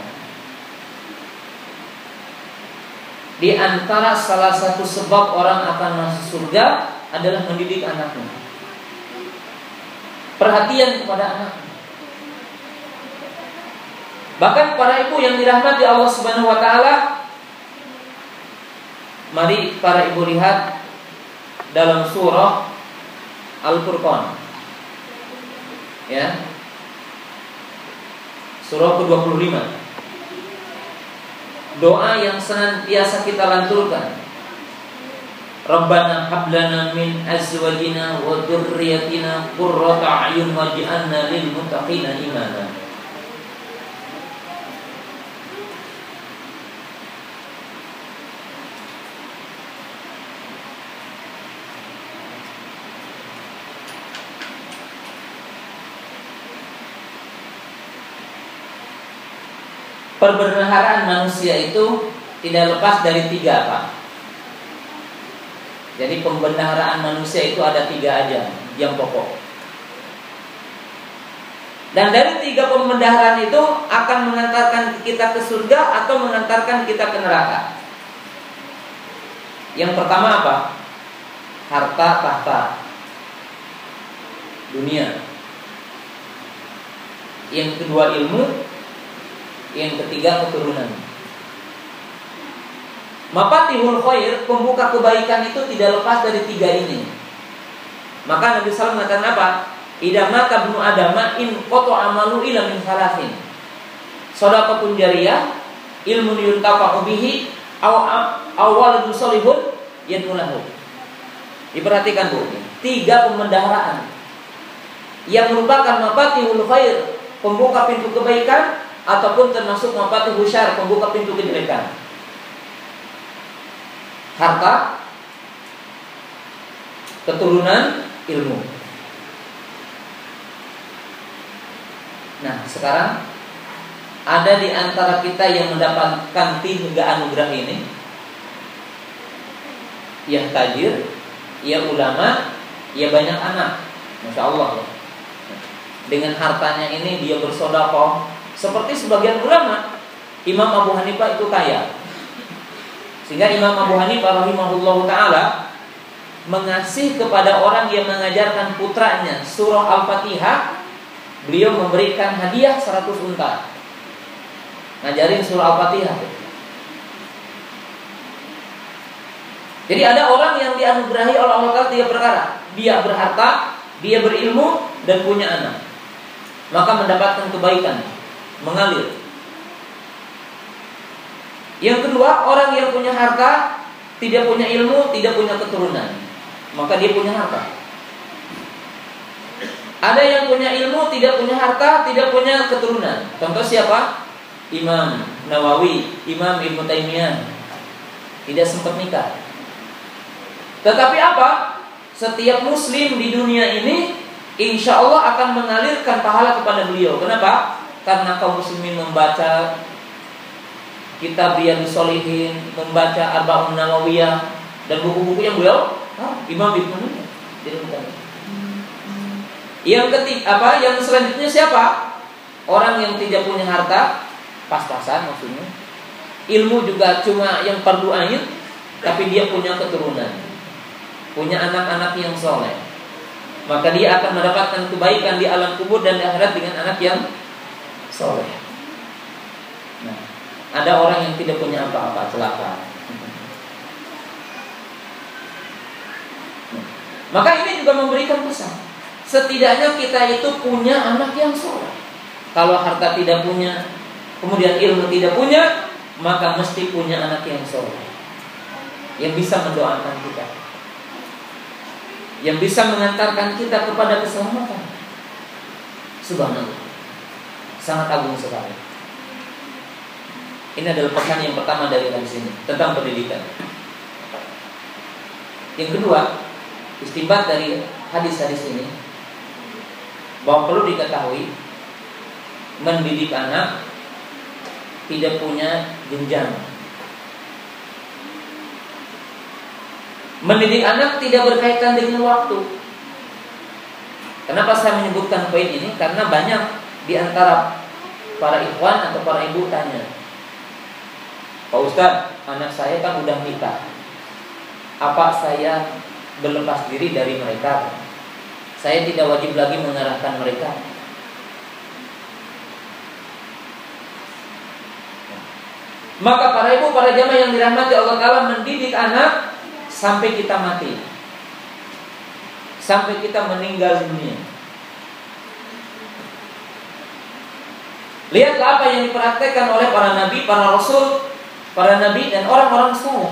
di antara salah satu sebab orang akan masuk surga adalah mendidik anaknya. Perhatian kepada anak. Bahkan para ibu yang dirahmati Allah Subhanahu wa taala, mari para ibu lihat dalam surah Al-Furqan. Ya. Surah ke dua puluh lima. Doa yang senantiasa kita lanturkan. Rabbana hab lana min azwajina wa dzurriyyatina qurrata a'yun waj'alna lil muttaqina imama. Perbendaharaan manusia itu tidak lepas dari tiga, Pak. Jadi pembendaharaan manusia itu ada tiga aja yang pokok. Dan dari tiga pembendaharaan itu akan mengantarkan kita ke surga atau mengantarkan kita ke neraka. Yang pertama apa? Harta tahta dunia. Yang kedua ilmu. Yang ketiga keturunan. Mafatihul khair, pembuka kebaikan itu tidak lepas dari tiga ini. Maka Nabi sallallahu alaihi wasallam mengatakan apa? Idza mata ibnu adama in qata amalu ila min salasin. Shadaqatun jariyah, ilmun yuntafa'u bihi, aw awaladun shalihun yad'ulahu. Diperhatikan Bu, tiga pembendaharaan yang merupakan mafatihul khair, pembuka pintu kebaikan, ataupun termasuk mafatihul syarr, pembuka pintu kejelekan. Harta, keturunan, ilmu. Nah, sekarang ada di antara kita yang mendapatkan tiga anugerah ini. Ya tajir, ya ulama, ya banyak anak. Masya Allah. Dengan hartanya ini dia bersedekah. Seperti sebagian ulama, Imam Abu Hanifah itu kaya. Sehingga Imam Abu Hanifah rahimahullahu ta'ala mengasih kepada orang yang mengajarkan putranya surah Al-Fatihah, beliau memberikan hadiah seratus unta. Ngajarin surah Al-Fatihah. Jadi ada orang yang dianugerahi oleh Allah Ta'ala tiga perkara. Dia berharta, dia berilmu, dan punya anak. Maka mendapatkan kebaikan, mengalir. Yang kedua, orang yang punya harta, tidak punya ilmu, tidak punya keturunan, maka dia punya harta. Ada yang punya ilmu, tidak punya harta, tidak punya keturunan. Contoh siapa? Imam Nawawi, Imam Ibnu Taimiyah, tidak sempat nikah. Tetapi apa? Setiap muslim di dunia ini insya Allah akan mengalirkan pahala kepada beliau. Kenapa? Karena kaum muslimin membaca kitab Riyadhus Shalihin, membaca Arba'un Nawawiyah, dan buku-buku yang beliau ah, Imam Ibnu Taimiyah. Yang ketiga apa? Yang selanjutnya siapa? Orang yang tidak punya harta, pas-pasan maksudnya. Ilmu juga cuma yang fardu ain, tapi dia punya keturunan, punya anak-anak yang soleh. Maka dia akan mendapatkan kebaikan di alam kubur dan di akhirat dengan anak yang soleh. Nah, ada orang yang tidak punya apa-apa, celaka. Maka ini juga memberikan pesan. Setidaknya kita itu punya anak yang soleh. Kalau harta tidak punya, kemudian ilmu tidak punya, maka mesti punya anak yang soleh, yang bisa mendoakan kita, yang bisa mengantarkan kita kepada keselamatan. Subhanallah, sangat agung sekali. Ini adalah pesan yang pertama dari hadis ini tentang pendidikan. Yang kedua, istinbat dari hadis-hadis ini bahwa perlu diketahui mendidik anak tidak punya jenjang. Mendidik anak tidak berkaitan dengan waktu. Kenapa saya menyebutkan poin ini? Karena banyak di antara para ikhwan atau para ibu tanya, Pak Ustadz, anak saya kan udah nikah, apa saya berlepas diri dari mereka? Saya tidak wajib lagi mengarahkan mereka. Maka para ibu, para jamaah yang dirahmati Allah Ta'ala, mendidik anak sampai kita mati, sampai kita meninggal dunia. Lihatlah apa yang dipraktekkan oleh para nabi, para rasul, para nabi dan orang-orang saleh.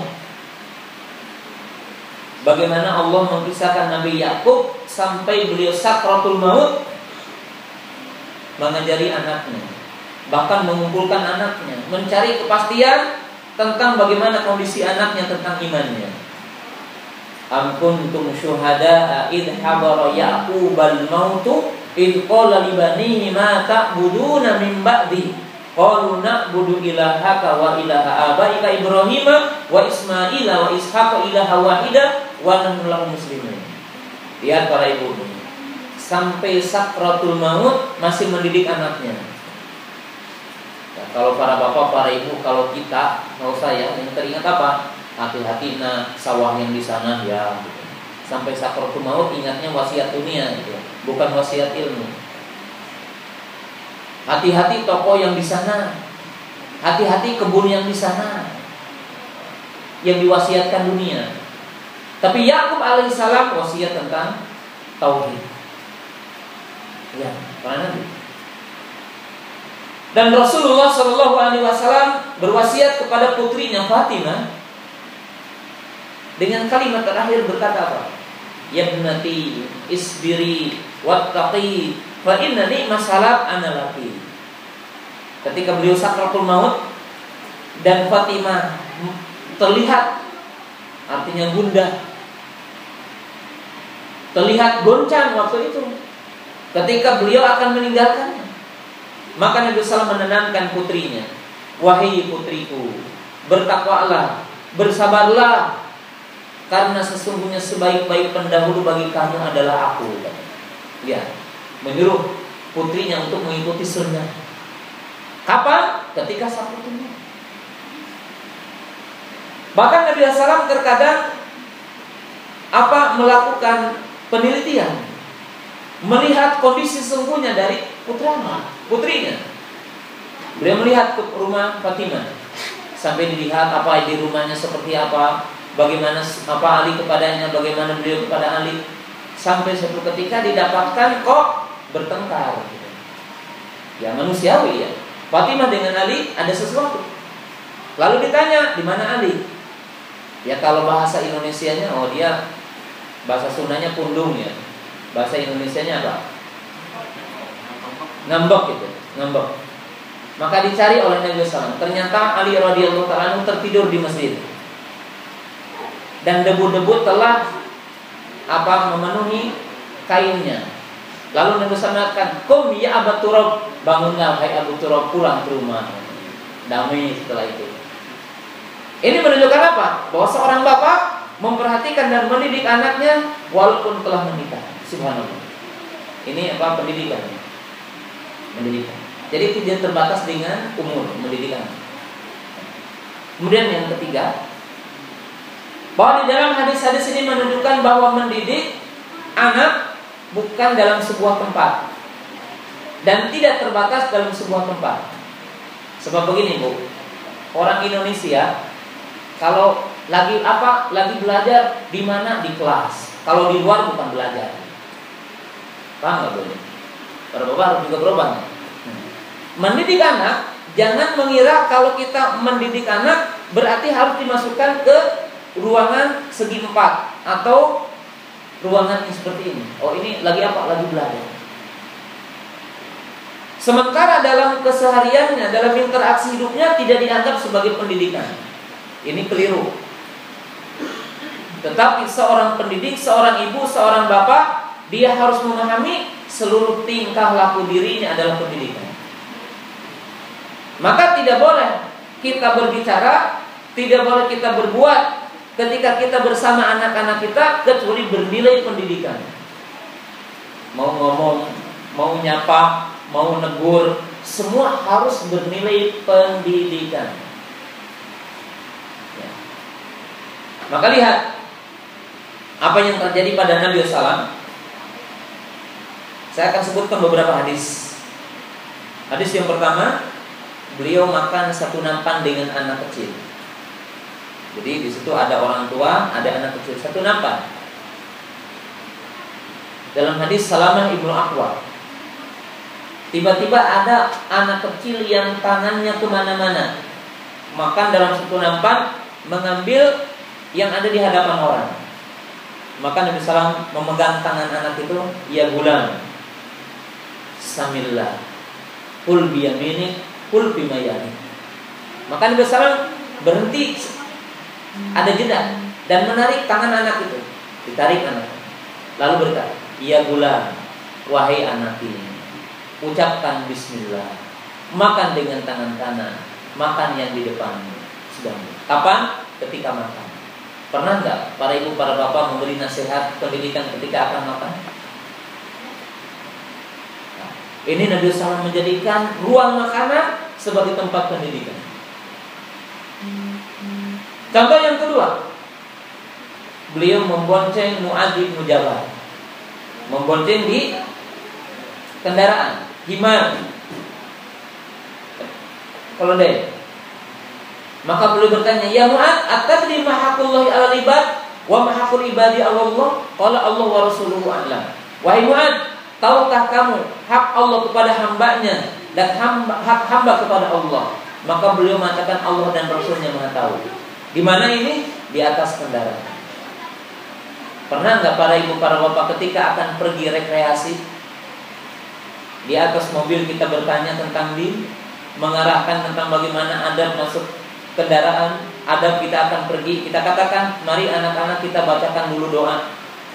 Bagaimana Allah mengisahkan Nabi Yakub sampai beliau sakratul maut mengajari anaknya, bahkan mengumpulkan anaknya, mencari kepastian tentang bagaimana kondisi anaknya, tentang imannya. Am kuntum syuhada'a idh habara Ya'qubal mautu idh qala li banihi ma ta'buduna min ba'di qalu na'budu ilahaka wa ilaha abaika Ibrahim wa Ismaila wa Ishaqa ilaha wahida wa nahnu lahu muslimun. Lihat para ibu, sampai sakratul maut masih mendidik anaknya. Ya, kalau para bapak, para ibu, kalau kita, mau saya yang teringat apa? Hati-hati nah sawah yang di sana ya. Gitu. Sampai sakratul maut ingatnya wasiat dunia, gitu. Bukan wasiat ilmu. Hati-hati toko yang di sana, hati-hati kebun yang di sana, yang diwasiatkan dunia. Tapi Yakub alaihissalam wasiat tentang tauhid. Ya, para nabi. Dan Rasulullah Shallallahu Alaihi Wasallam berwasiat kepada putrinya Fatimah dengan kalimat terakhir berkata apa? Ya ibnati isbiri wattaqi fa innani masalat analaki. Ketika beliau sakratul maut dan Fatimah terlihat, artinya gundah, terlihat goncang waktu itu ketika beliau akan meninggalkannya, maka Nabi sallallahu alaihi wasallam menenangkan putrinya, wahai putriku, bertakwalah, bersabarlah, karena sesungguhnya sebaik-baik pendahulu bagi kamu adalah aku. Ya, menyuruh putrinya untuk mengikuti sunnah. Kapan? Ketika sakratul maut. Bahkan Nabi sallallahu alaihi wasallam terkadang apa melakukan penelitian, melihat kondisi sesungguhnya dari putranya, putrinya. Beliau melihat ke rumah Fatimah, sampai dilihat apa di rumahnya seperti apa, bagaimana apa Ali kepadanya, bagaimana beliau kepada Ali, sampai suatu ketika didapatkan kok bertengkar. Ya manusiawi ya. Fatimah dengan Ali ada sesuatu. Lalu ditanya, di mana Ali? Ya kalau bahasa Indonesianya, oh dia bahasa Sundanya pundung ya. Bahasa Indonesianya apa? Ngambek gitu, ngambek. Maka dicari oleh Nabi sallallahu alaihi wasallam. Ternyata Ali radhiyallahu ta'ala tertidur di masjid. Dan debu-debu telah apa memenuhi kainnya. Lalu Nabi sallallahu alaihi wasallam mengatakan, "Qum ya Abu Turab, bangunlah hai Abu Turab, pulang ke rumah." Damai setelah itu. Ini menunjukkan apa? Bahwa seorang bapak memperhatikan dan mendidik anaknya walaupun telah menikah. Subhanallah. Ini apa pendidikan? Pendidikan. Jadi tidak terbatas dengan umur pendidikan. Kemudian yang ketiga, bahwa di dalam hadis-hadis ini menunjukkan bahwa mendidik anak bukan dalam sebuah tempat dan tidak terbatas dalam sebuah tempat. Sebab begini Bu, orang Indonesia kalau lagi apa, lagi belajar di mana? Di kelas. Kalau di luar bukan belajar. Paham nggak boleh? Para bapak harus juga berubah. Mendidik anak, jangan mengira kalau kita mendidik anak berarti harus dimasukkan ke ruangan segi empat atau ruangan yang seperti ini. Oh, ini lagi apa? Lagi belajar. Sementara dalam kesehariannya, dalam interaksi hidupnya tidak dianggap sebagai pendidikan. Ini keliru. Tetapi seorang pendidik, seorang ibu, seorang bapak, dia harus memahami seluruh tingkah laku dirinya adalah pendidikan. Maka tidak boleh kita berbicara, tidak boleh kita berbuat ketika kita bersama anak-anak kita kecuali bernilai pendidikan. Mau ngomong, mau nyapa, mau negur, semua harus bernilai pendidikan. Ya. Maka lihat apa yang terjadi pada Nabi sallallahu alaihi wasallam. Saya akan sebutkan beberapa hadis. Hadis yang pertama, beliau makan satu nampan dengan anak kecil. Jadi di situ ada orang tua, ada anak kecil, satu nampan. Dalam hadis Salamah ibnu Aqwa, tiba-tiba ada anak kecil yang tangannya kemana-mana, makan dalam satu nampan, mengambil yang ada di hadapan orang. Maka Nabi sallallahu alaihi wasallam memegang tangan anak itu, ya gulam, samillah, kul biyaminik, kul bimayani. Maka Nabi sallallahu alaihi wasallam berhenti, ada jeda, dan menarik tangan anak itu, ditarik anak, lalu berkata, ya gulam, wahai anak ini, ucapkan bismillah, makan dengan tangan kanan, makan yang di depanmu. Sedang kapan? Ketika makan. Pernah nggak para ibu, para bapak memberi nasihat pendidikan ketika akan makan? Nah, ini Nabi sallallahu alaihi wasallam menjadikan ruang makanan sebagai tempat pendidikan. Contoh yang kedua, beliau membonceng Mu'adz bin Jabal, membonceng di kendaraan himar, kalau deh. Maka beliau bertanya, ya Mu'adz, atadri ma haqqullahi 'alal ibad wa ma haqqul ibadi 'ala Allah? Qala Allah wa rasuluhu a'lam. Wahai Mu'adz, tahukah kamu hak Allah kepada hambanya dan hamba, hak hamba kepada Allah? Maka beliau mengatakan Allah dan Rasulnya Maha tahu. Di mana ini? Di atas kendaraan. Pernah nggak para ibu, para bapak ketika akan pergi rekreasi, di atas mobil kita bertanya tentang din, mengarahkan tentang bagaimana adab masuk kendaraan, adab kita akan pergi, kita katakan, mari anak-anak kita bacakan dulu doa.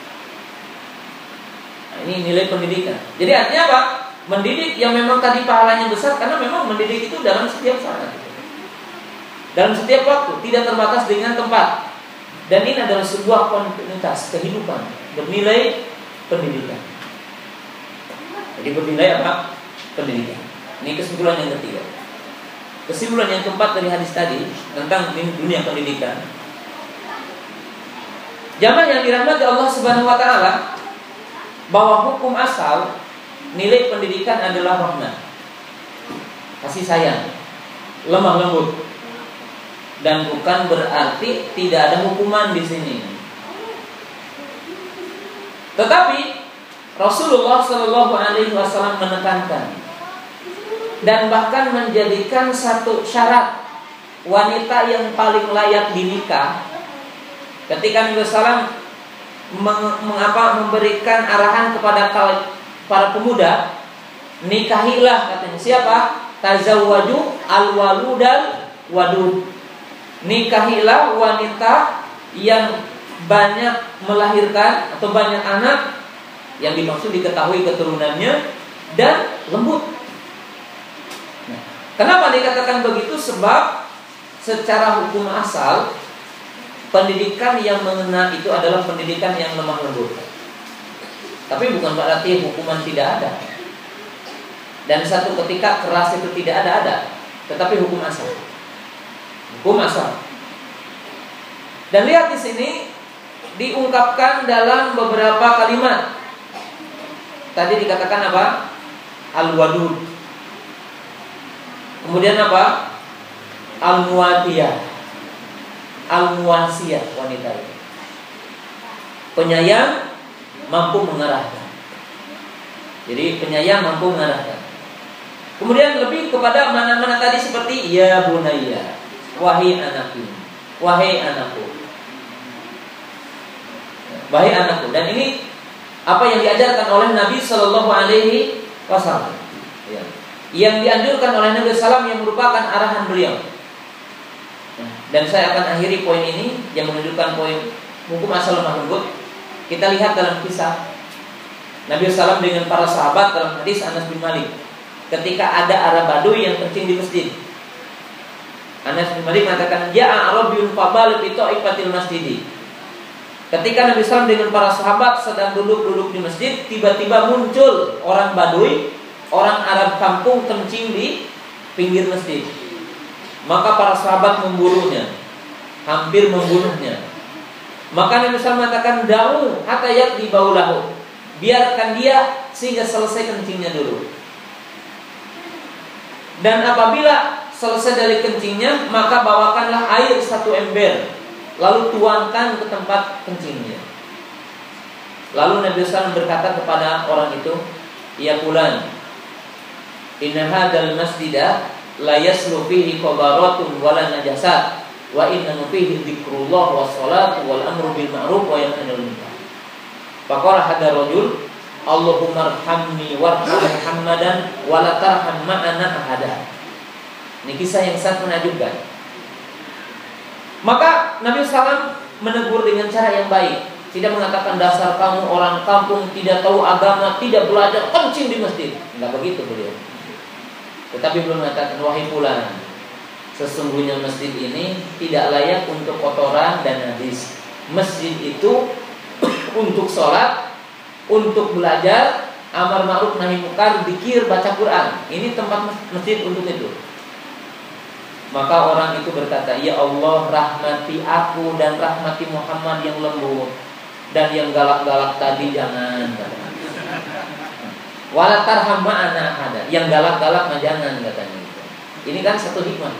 Nah, ini nilai pendidikan. Jadi artinya apa? Mendidik yang memang tadi pahalanya besar, karena memang mendidik itu dalam setiap saat, dalam setiap waktu, tidak terbatas dengan tempat. Dan ini adalah sebuah kontinuitas kehidupan bernilai pendidikan. Jadi bernilai apa? Pendidikan. Ini kesimpulan yang ketiga. Kesimpulan yang keempat dari hadis tadi tentang dunia pendidikan. Jamaah yang dirahmati Allah Subhanahu wa taala, bahwa hukum asal nilai pendidikan adalah rahmat, kasih sayang, lemah lembut, dan bukan berarti tidak ada hukuman di sini. Tetapi Rasulullah Shallallahu Alaihi Wasallam menekankan dan bahkan menjadikan satu syarat wanita yang paling layak dinikah. Ketika Nabi sallallahu alaihi wasallam mengapa memberikan arahan kepada para pemuda, nikahilah katanya. Siapa? Tazawwaju al-waludal wadud. Nikahilah wanita yang banyak melahirkan atau banyak anak, yang dimaksud diketahui keturunannya, dan lembut. Nah, kenapa dikatakan begitu? Sebab secara hukum asal pendidikan yang mengena itu adalah pendidikan yang lemah lembut. Tapi bukan berarti hukuman tidak ada. Dan satu ketika keras itu tidak ada ada, tetapi hukum asal. Hukum asal. Dan lihat di sini diungkapkan dalam beberapa kalimat. Tadi dikatakan apa? Al-wadud. Kemudian apa? Al-muwadiyah. Al-muwasiyah, wanita itu. penyayang, mampu mengarahkan. Jadi penyayang mampu mengarahkan. Kemudian lebih kepada mana-mana tadi seperti ya bunayya, wahai anakku, wahai anakku, wahai anakku. Dan ini apa yang diajarkan oleh Nabi Shallallahu Alaihi Wasallam, ya. Yang dianjurkan oleh Nabi Sallam yang merupakan arahan beliau. Dan saya akan akhiri poin ini yang menunjukkan poin hukum asal lemah lembut. Kita lihat dalam kisah Nabi Sallam dengan para sahabat dalam hadis Anas bin Malik. Ketika ada Arab Badui yang kencing di masjid, Anas bin Malik mengatakan, "Ja'a Arabiyyun fabal fi ta'ifatil masjid." Ketika Nabi Sallam dengan para sahabat sedang duduk-duduk di masjid, tiba-tiba muncul orang Badui, orang Arab kampung kencing di pinggir masjid. Maka para sahabat memburunya, hampir membunuhnya. Maka Nabi Sallam mengatakan, "Da'u hatta yaqdi baulahu." Biarkan dia sehingga selesai kencingnya dulu. Dan apabila selesai dari kencingnya, maka bawakanlah air satu ember, lalu tuangkan ke tempat kencingnya. Lalu Nabi Sallam berkata kepada orang itu, "Ya fulan, inna hadzal masjida la yaslu fihi qabaratun wala najasat, wa inna fihi dzikrullah was salatu wal amru bil ma'ruf wa yanha 'anil munkar." Faqala hadar rajul, "Allahumma arhamni warham Muhammadan wa la tarham ma'ana ahada." Ini kisah yang sangat menakjubkan. Maka Nabi Sallam menegur dengan cara yang baik. Tidak mengatakan dasar kamu orang kampung, tidak tahu agama, tidak belajar, kencing di masjid. Enggak begitu beliau. Tetapi belum mengatakan, "Wahai fulan, sesungguhnya masjid ini tidak layak untuk kotoran dan najis. Masjid itu untuk sholat, untuk belajar, amar ma'ruf nahi munkar, zikir, baca Quran. Ini tempat masjid untuk itu." Maka orang itu berkata, "Ya Allah, rahmati aku dan rahmati Muhammad yang lembut, dan yang galak-galak tadi jangan." Wala tarham ma'ana ahada, yang galak-galak mah jangan, katanya. Ini kan satu hikmah,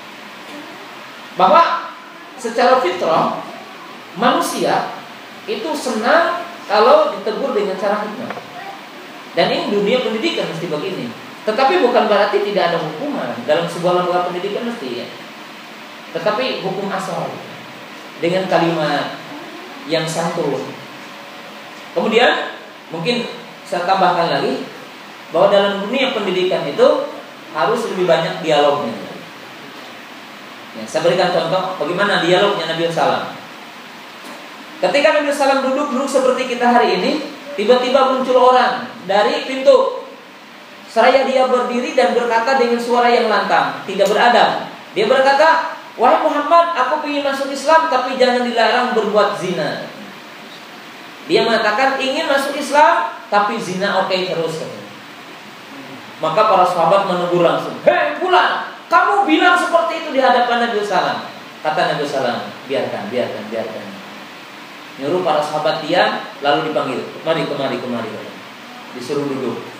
bahwa secara fitrah manusia itu senang kalau ditegur dengan cara hikmah. Dan ini dunia pendidikan mesti begini. Tetapi bukan berarti tidak ada hukuman dalam sebuah lembaga pendidikan, mesti ya. Tetapi hukum asal dengan kalimat yang santun. Kemudian mungkin saya tambahkan lagi bahwa dalam dunia pendidikan itu harus lebih banyak dialognya. Ya, saya berikan contoh bagaimana dialognya Nabi Sallam. Ketika Nabi Sallam duduk-duduk seperti kita hari ini, tiba-tiba muncul orang dari pintu. Seraya dia berdiri dan berkata dengan suara yang lantang, tidak beradab. Dia berkata, "Wahai Muhammad, aku ingin masuk Islam, tapi jangan dilarang berbuat zina." Dia mengatakan ingin masuk Islam, tapi zina oke okay terus. Maka para sahabat menegur langsung, "Hei fulan, kamu bilang seperti itu di hadapan Nabi Sallam." Kata Nabi Sallam, "Biarkan, biarkan, biarkan." Nyuruh para sahabat diam, lalu dipanggil, "Mari, kemari, kemari." Disuruh duduk.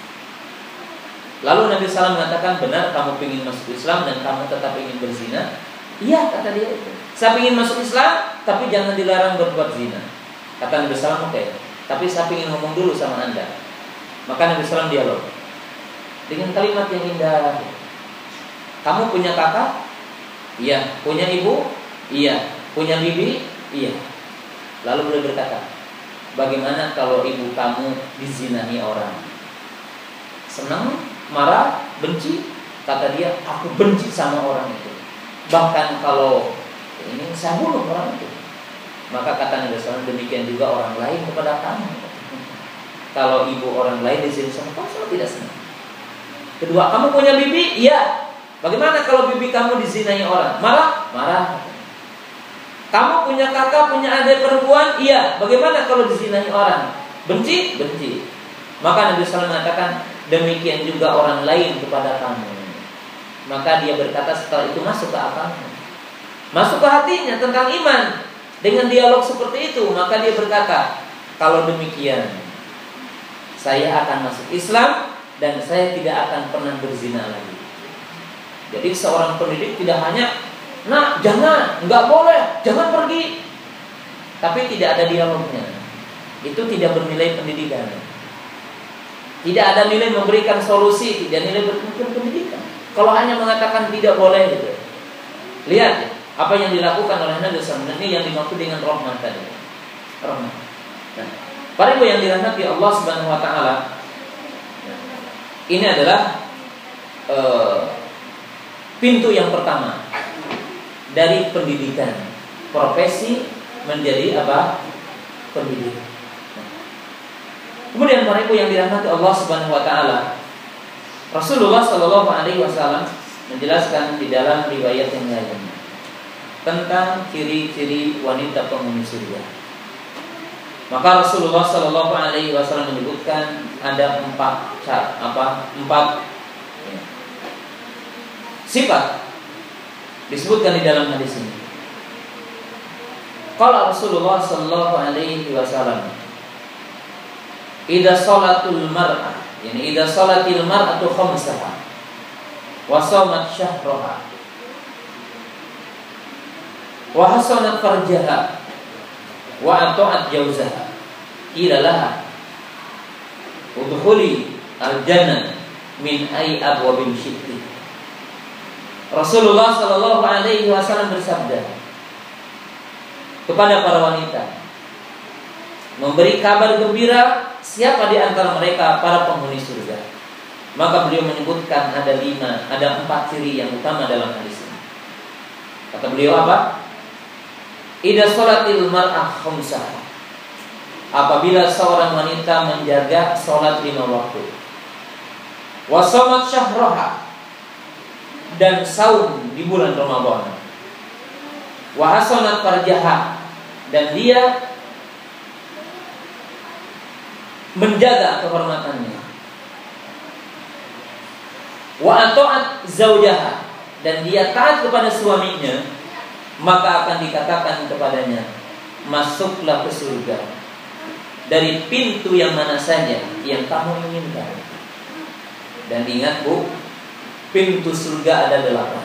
Lalu Nabi Sallam mengatakan, "Benar kamu ingin masuk Islam dan kamu tetap ingin berzina?" "Iya," kata dia itu. "Saya ingin masuk Islam, tapi jangan dilarang berbuat zina." Kata Nabi Sallam, "Oke, tapi saya ingin ngomong dulu sama anda." Maka Nabi Sallam dialog dengan kalimat yang indah. "Kamu punya kakak?" "Iya." "Punya ibu?" "Iya." "Punya bibi?" "Iya." Lalu beliau berkata, "Bagaimana kalau ibu kamu dizinahi orang?" Senang? Marah? Benci? Kata dia, "Aku benci sama orang itu. Bahkan kalau ini saya bunuh orang itu." Maka kata Nabi Sallam, "Demikian juga orang lain kepada kamu. Kalau ibu orang lain disini sama kamu, saya tidak senang." Kedua, "Kamu punya bibi?" "Iya." "Bagaimana kalau bibi kamu dizinai orang?" "Marah?" "Marah." "Kamu punya kakak, punya adik perempuan?" "Iya." "Bagaimana kalau dizinai orang?" "Benci?" "Benci." Maka Nabi Sallam mengatakan, "Demikian juga orang lain kepada kamu." Maka dia berkata setelah itu masuk ke akalnya, masuk ke hatinya tentang iman. Dengan dialog seperti itu, maka dia berkata, "Kalau demikian, saya akan masuk Islam dan saya tidak akan pernah berzina lagi." Jadi seorang pendidik tidak hanya, "Nah, jangan, nggak boleh, jangan pergi," tapi tidak ada dialognya. itu tidak bernilai pendidikan. Tidak ada nilai memberikan solusi, tidak nilai memberikan pendidikan. Kalau hanya mengatakan tidak boleh gitu. Lihat ya, apa yang dilakukan oleh Nabi sallallahu alaihi wasallam, ini yang dimaksud dengan rahmat tadi. Rahmat. Nah, para ibu yang dirahmati Allah Subhanahu wa taala, ini adalah uh, pintu yang pertama dari pendidikan. Profesi menjadi apa? Pendidikan. Kemudian para ibu yang dirahmati Allah Subhanahu wa taala, Rasulullah sallallahu alaihi wasallam menjelaskan di dalam riwayat yang lain tentang ciri-ciri wanita penghuni surga. Maka Rasulullah sallallahu alaihi wasallam menyebutkan ada empat apa? Empat ya, sifat disebutkan di dalam hadis ini. Qala Rasulullah sallallahu alaihi wasallam, idza salatul mar'ah, yani idza salatil mar'atu khamsaha wa shamat syahraha wa hasanat farjaha wa ata'at jawzaha qila laha udkhuli al-jannah min ay abwabin syi'ti. Rasulullah sallallahu alaihi wasallam bersabda kepada para wanita, memberi kabar gembira siapa di antara mereka para penghuni surga. Maka beliau menyebutkan ada lima, ada empat ciri yang utama dalam hadis ini. Kata beliau apa? Idza sholatil mar'ah khamsah, apabila seorang wanita menjaga sholat lima waktu, wa shamat syahraha, dan saum di bulan Ramadan, wa hasanat farjaha, dan dia menjaga kehormatannya, wa ata'at zaujaha, dan dia taat kepada suaminya, maka akan dikatakan kepadanya, masuklah ke surga dari pintu yang mana saja yang kamu inginkan. Dan ingat bu, pintu surga ada delapan.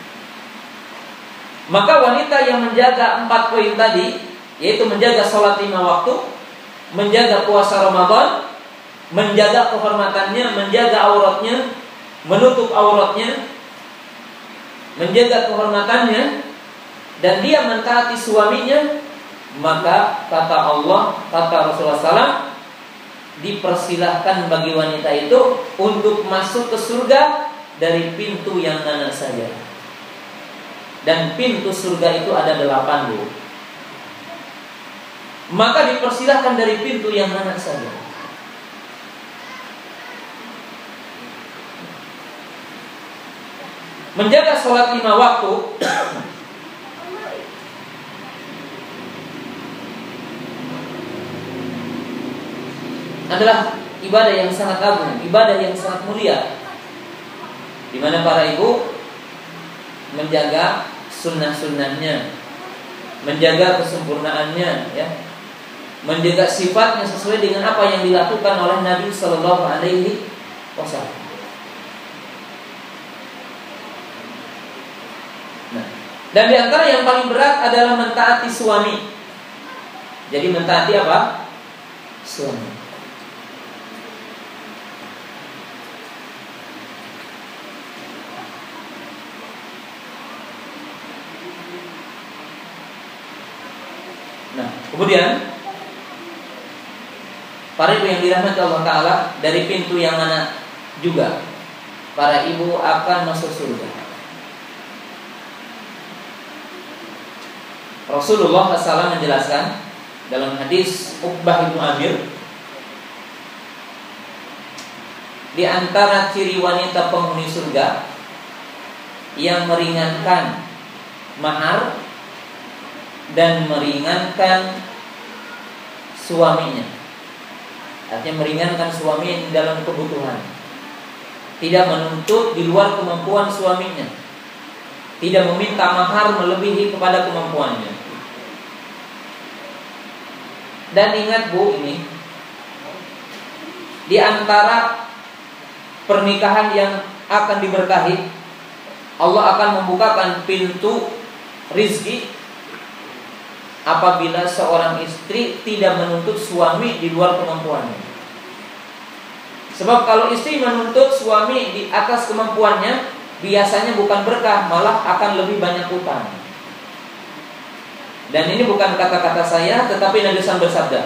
Maka wanita yang menjaga empat poin tadi, yaitu menjaga sholat lima waktu, menjaga puasa Ramadan, menjaga kehormatannya, menjaga auratnya, menutup auratnya, menjaga kehormatannya, dan dia mentaati suaminya, maka kata Allah, kata Rasulullah sallallahu alaihi wasallam, dipersilahkan bagi wanita itu untuk masuk ke surga dari pintu yang mana saja. Dan pintu surga itu ada delapan bu. Maka dipersilahkan dari pintu yang mana saja. Menjaga sholat lima waktu adalah ibadah yang sangat agung, ibadah yang sangat mulia, di mana para ibu menjaga sunnah-sunnahnya, menjaga kesempurnaannya, ya, menjaga sifatnya sesuai dengan apa yang dilakukan oleh Nabi Sallallahu Alaihi Wasallam. Nah, dan di antara yang paling berat adalah mentaati suami. Jadi mentaati apa? Suami. Nah, kemudian para ibu yang dirahmati Allah Ta'ala, dari pintu yang mana juga para ibu akan masuk surga. Rasulullah shallallahu alaihi wasallam menjelaskan dalam hadis Uqbah bin Amir, di antara ciri wanita penghuni surga yang meringankan mahar dan meringankan suaminya. Artinya meringankan suami dalam kebutuhan, tidak menuntut di luar kemampuan suaminya, tidak meminta mahar melebihi kepada kemampuannya. Dan ingat bu, ini di antara pernikahan yang akan diberkahi, Allah akan membukakan pintu rizki apabila seorang istri tidak menuntut suami di luar kemampuannya. Sebab kalau istri menuntut suami di atas kemampuannya, biasanya bukan berkah, malah akan lebih banyak utang. Dan ini bukan kata-kata saya, tetapi Nabi sallallahu alaihi wasallam bersabda.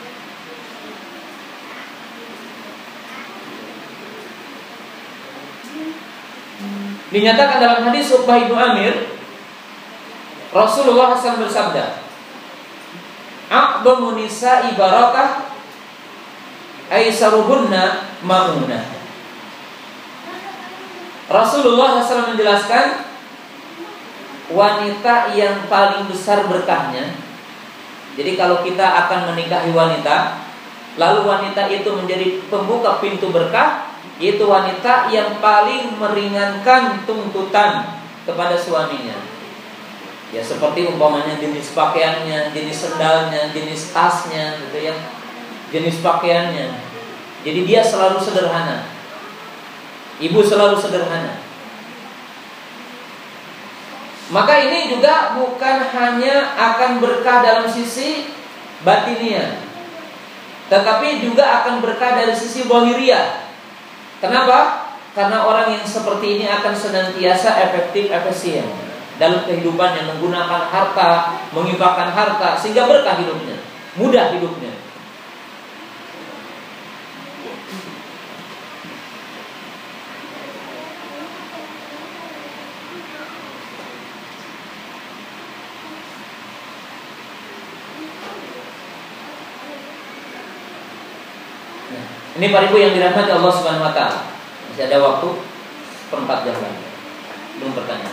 Dinyatakan dalam hadis Uqbah bin Amir, Rasulullah sallallahu alaihi wasallam bersabda, "Aqdamu nisa'i barakah aisaruhunna ma'unah." Rasulullah sallallahu alaihi wasallam menjelaskan, wanita yang paling besar berkahnya. Jadi kalau kita akan menikahi wanita, lalu wanita itu menjadi pembuka pintu berkah, yaitu wanita yang paling meringankan tuntutan kepada suaminya. Ya seperti umpamanya jenis pakaiannya, jenis sendalnya, jenis tasnya, gitu ya, jenis pakaiannya. Jadi dia selalu sederhana. Ibu selalu sederhana. Maka ini juga bukan hanya akan berkah dalam sisi batiniah, tetapi juga akan berkah dari sisi zahiriah. Kenapa? Karena orang yang seperti ini akan senantiasa efektif, efisien dalam kehidupannya, menggunakan harta, menginfakkan harta, sehingga berkah hidupnya, mudah hidupnya. Ini para ibu yang dirahmati Allah Subhanahu wa taala. Masih ada waktu seperempat jam lagi. Belum pertanyaan.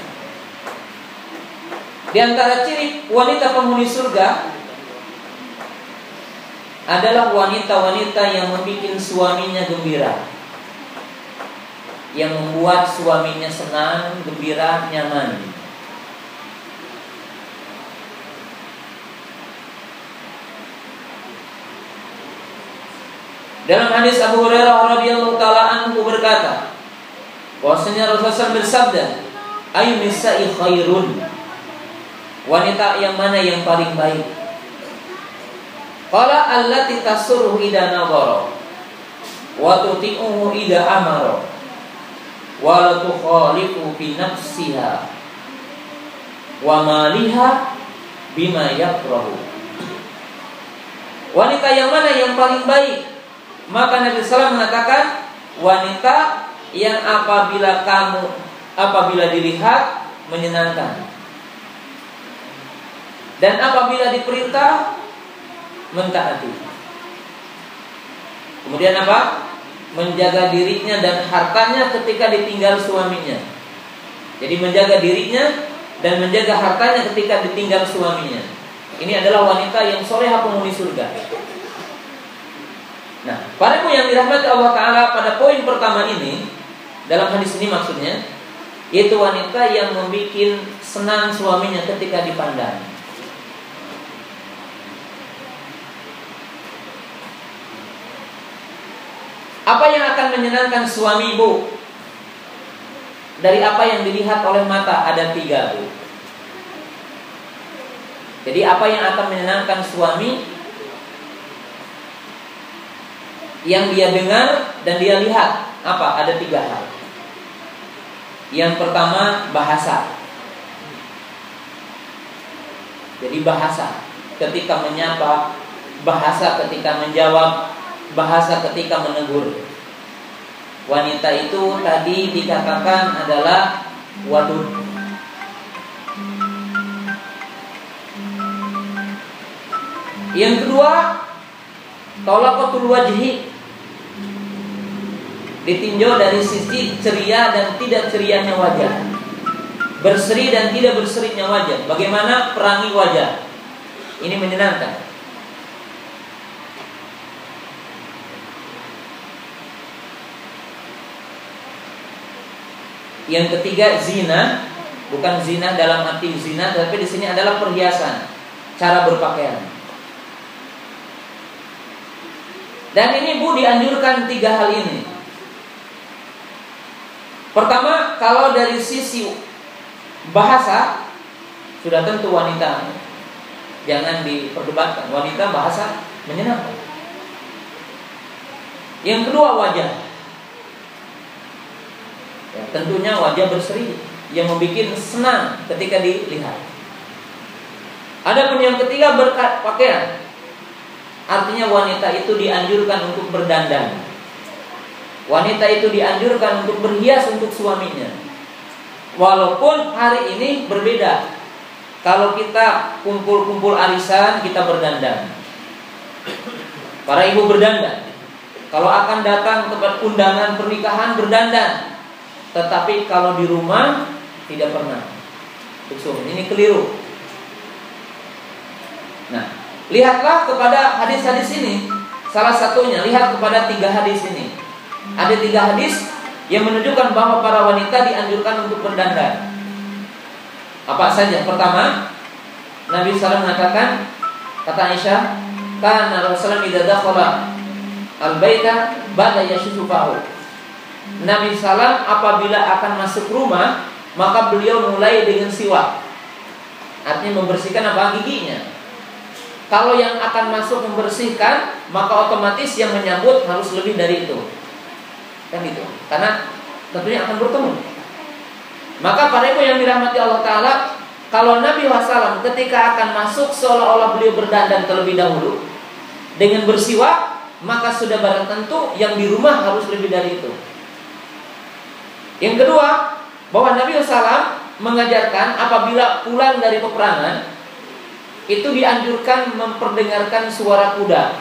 Di antara ciri wanita penghuni surga adalah wanita-wanita yang membuat suaminya gembira, yang membuat suaminya senang, gembira, nyaman. Dalam hadis Abu Hurairah radhiyallahu taala anhu berkata, bahwasanya Rasulullah shallallahu alaihi wasallam bersabda, "Ayyun nisa'i khairun?" Wanita yang mana yang paling baik? Qala allati tasurru idza nadhara wa tuti'uhu idza amara wa la tukhalifu fi nafsiha wa maliha bima yakrahu. Wanita yang mana yang paling baik? Maka Nabi sallallahu alaihi wasallam mengatakan, wanita yang apabila kamu apabila dilihat menyenangkan, dan apabila diperintah mentaati. Kemudian apa? Menjaga dirinya dan hartanya ketika ditinggal suaminya. Jadi menjaga dirinya dan menjaga hartanya ketika ditinggal suaminya. Ini adalah wanita yang solehah penghuni surga. Nah, para ibu yang dirahmati Allah Ta'ala, pada poin pertama ini, dalam hadis ini maksudnya, yaitu wanita yang membuat senang suaminya ketika dipandang. Apa yang akan menyenangkan suami ibu? Dari apa yang dilihat oleh mata ada tiga, Bu. Jadi apa yang akan menyenangkan suami? Yang dia dengar dan dia lihat, apa? Ada tiga hal. Yang pertama, bahasa. Jadi bahasa ketika menyapa, bahasa ketika menjawab, bahasa ketika menegur. Wanita itu tadi dikatakan adalah wadud. Yang kedua, talaqatul wajhi. Ditinjau dari sisi ceria dan tidak cerianya wajah, berseri dan tidak berserinya wajah. Bagaimana perangi wajah? Ini menyenangkan. Yang ketiga, zina. Bukan zina dalam arti zina, tapi di sini adalah perhiasan, cara berpakaian. Dan ini Bu dianjurkan tiga hal ini. Pertama, kalau dari sisi bahasa, sudah tentu wanita jangan diperdebatkan. Wanita bahasa menyenangkan. Yang kedua wajah. Ya, tentunya wajah berseri yang membuat senang ketika dilihat. Adapun yang ketiga berkat pakaian. Artinya wanita itu dianjurkan untuk berdandan. Wanita itu dianjurkan untuk berhias untuk suaminya. Walaupun hari ini berbeda. Kalau kita kumpul-kumpul arisan, kita berdandan. Para ibu berdandan. Kalau akan datang tempat undangan pernikahan, berdandan. Tetapi kalau di rumah tidak pernah. Ini keliru. Nah, lihatlah kepada hadis-hadis ini. Salah satunya, lihat kepada tiga hadis ini. Ada tiga hadis yang menunjukkan bahwa para wanita dianjurkan untuk berdandan. Apa saja? Pertama, Nabi sallallahu alaihi wasallam mengatakan, kata Aisyah, kana Rasulullah idza dakhala al-baita bada yashfufahu. Nabi sallallahu alaihi wasallam apabila akan masuk rumah, maka beliau mulai dengan siwak. Artinya membersihkan apa? Giginya. Kalau yang akan masuk membersihkan, maka otomatis yang menyambut harus lebih dari itu. Kan itu. Karena tentunya akan bertemu. Maka para ibu yang dirahmati Allah Ta'ala, kalau Nabi shallallahu alaihi wasallam ketika akan masuk seolah-olah beliau berdandan terlebih dahulu dengan bersiwak, maka sudah barang tentu yang di rumah harus lebih dari itu. Yang kedua, bahwa Nabi shallallahu alaihi wasallam mengajarkan apabila pulang dari peperangan itu dianjurkan memperdengarkan suara kuda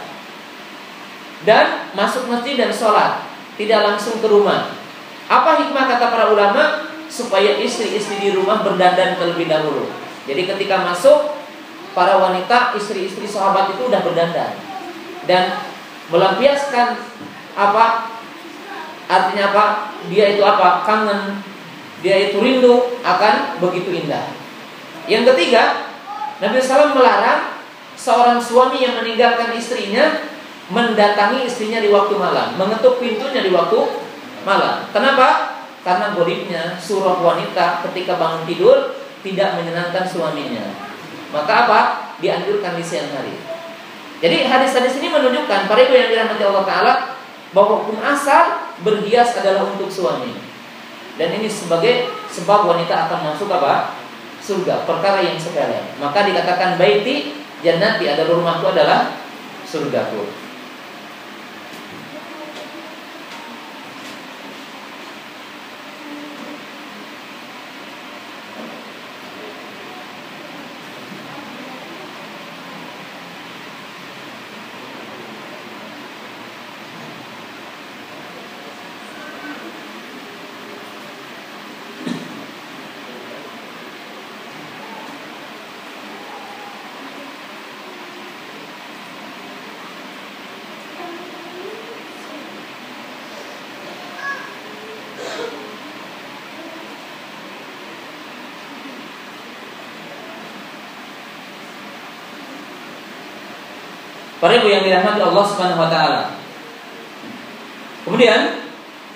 dan masuk masjid dan sholat, tidak langsung ke rumah. Apa hikmah kata para ulama? Supaya istri-istri di rumah berdandan terlebih dahulu. Jadi ketika masuk, para wanita, istri-istri sahabat itu sudah berdandan dan melampiaskan apa? Artinya apa? Dia itu apa? Kangen, dia itu rindu akan begitu indah. Yang ketiga, Nabi shallallahu alaihi wasallam melarang seorang suami yang meninggalkan istrinya mendatangi istrinya di waktu malam, mengetuk pintunya di waktu malam. Kenapa? Karena golibnya surah wanita ketika bangun tidur tidak menyenangkan suaminya. Maka apa? Dianjurkan di siang hari. Jadi hadis-hadis ini menunjukkan para ibu yang dirahmati Allah Ta'ala bahwa hukum asal berhias adalah untuk suami. Dan ini sebagai sebab wanita akan masuk apa? Surga, perkara yang sepele. Maka dikatakan baiti jannati, ada rumahku adalah surgaku. Para ibu yang dirahmati Allah Subhanahu wa taala. Kemudian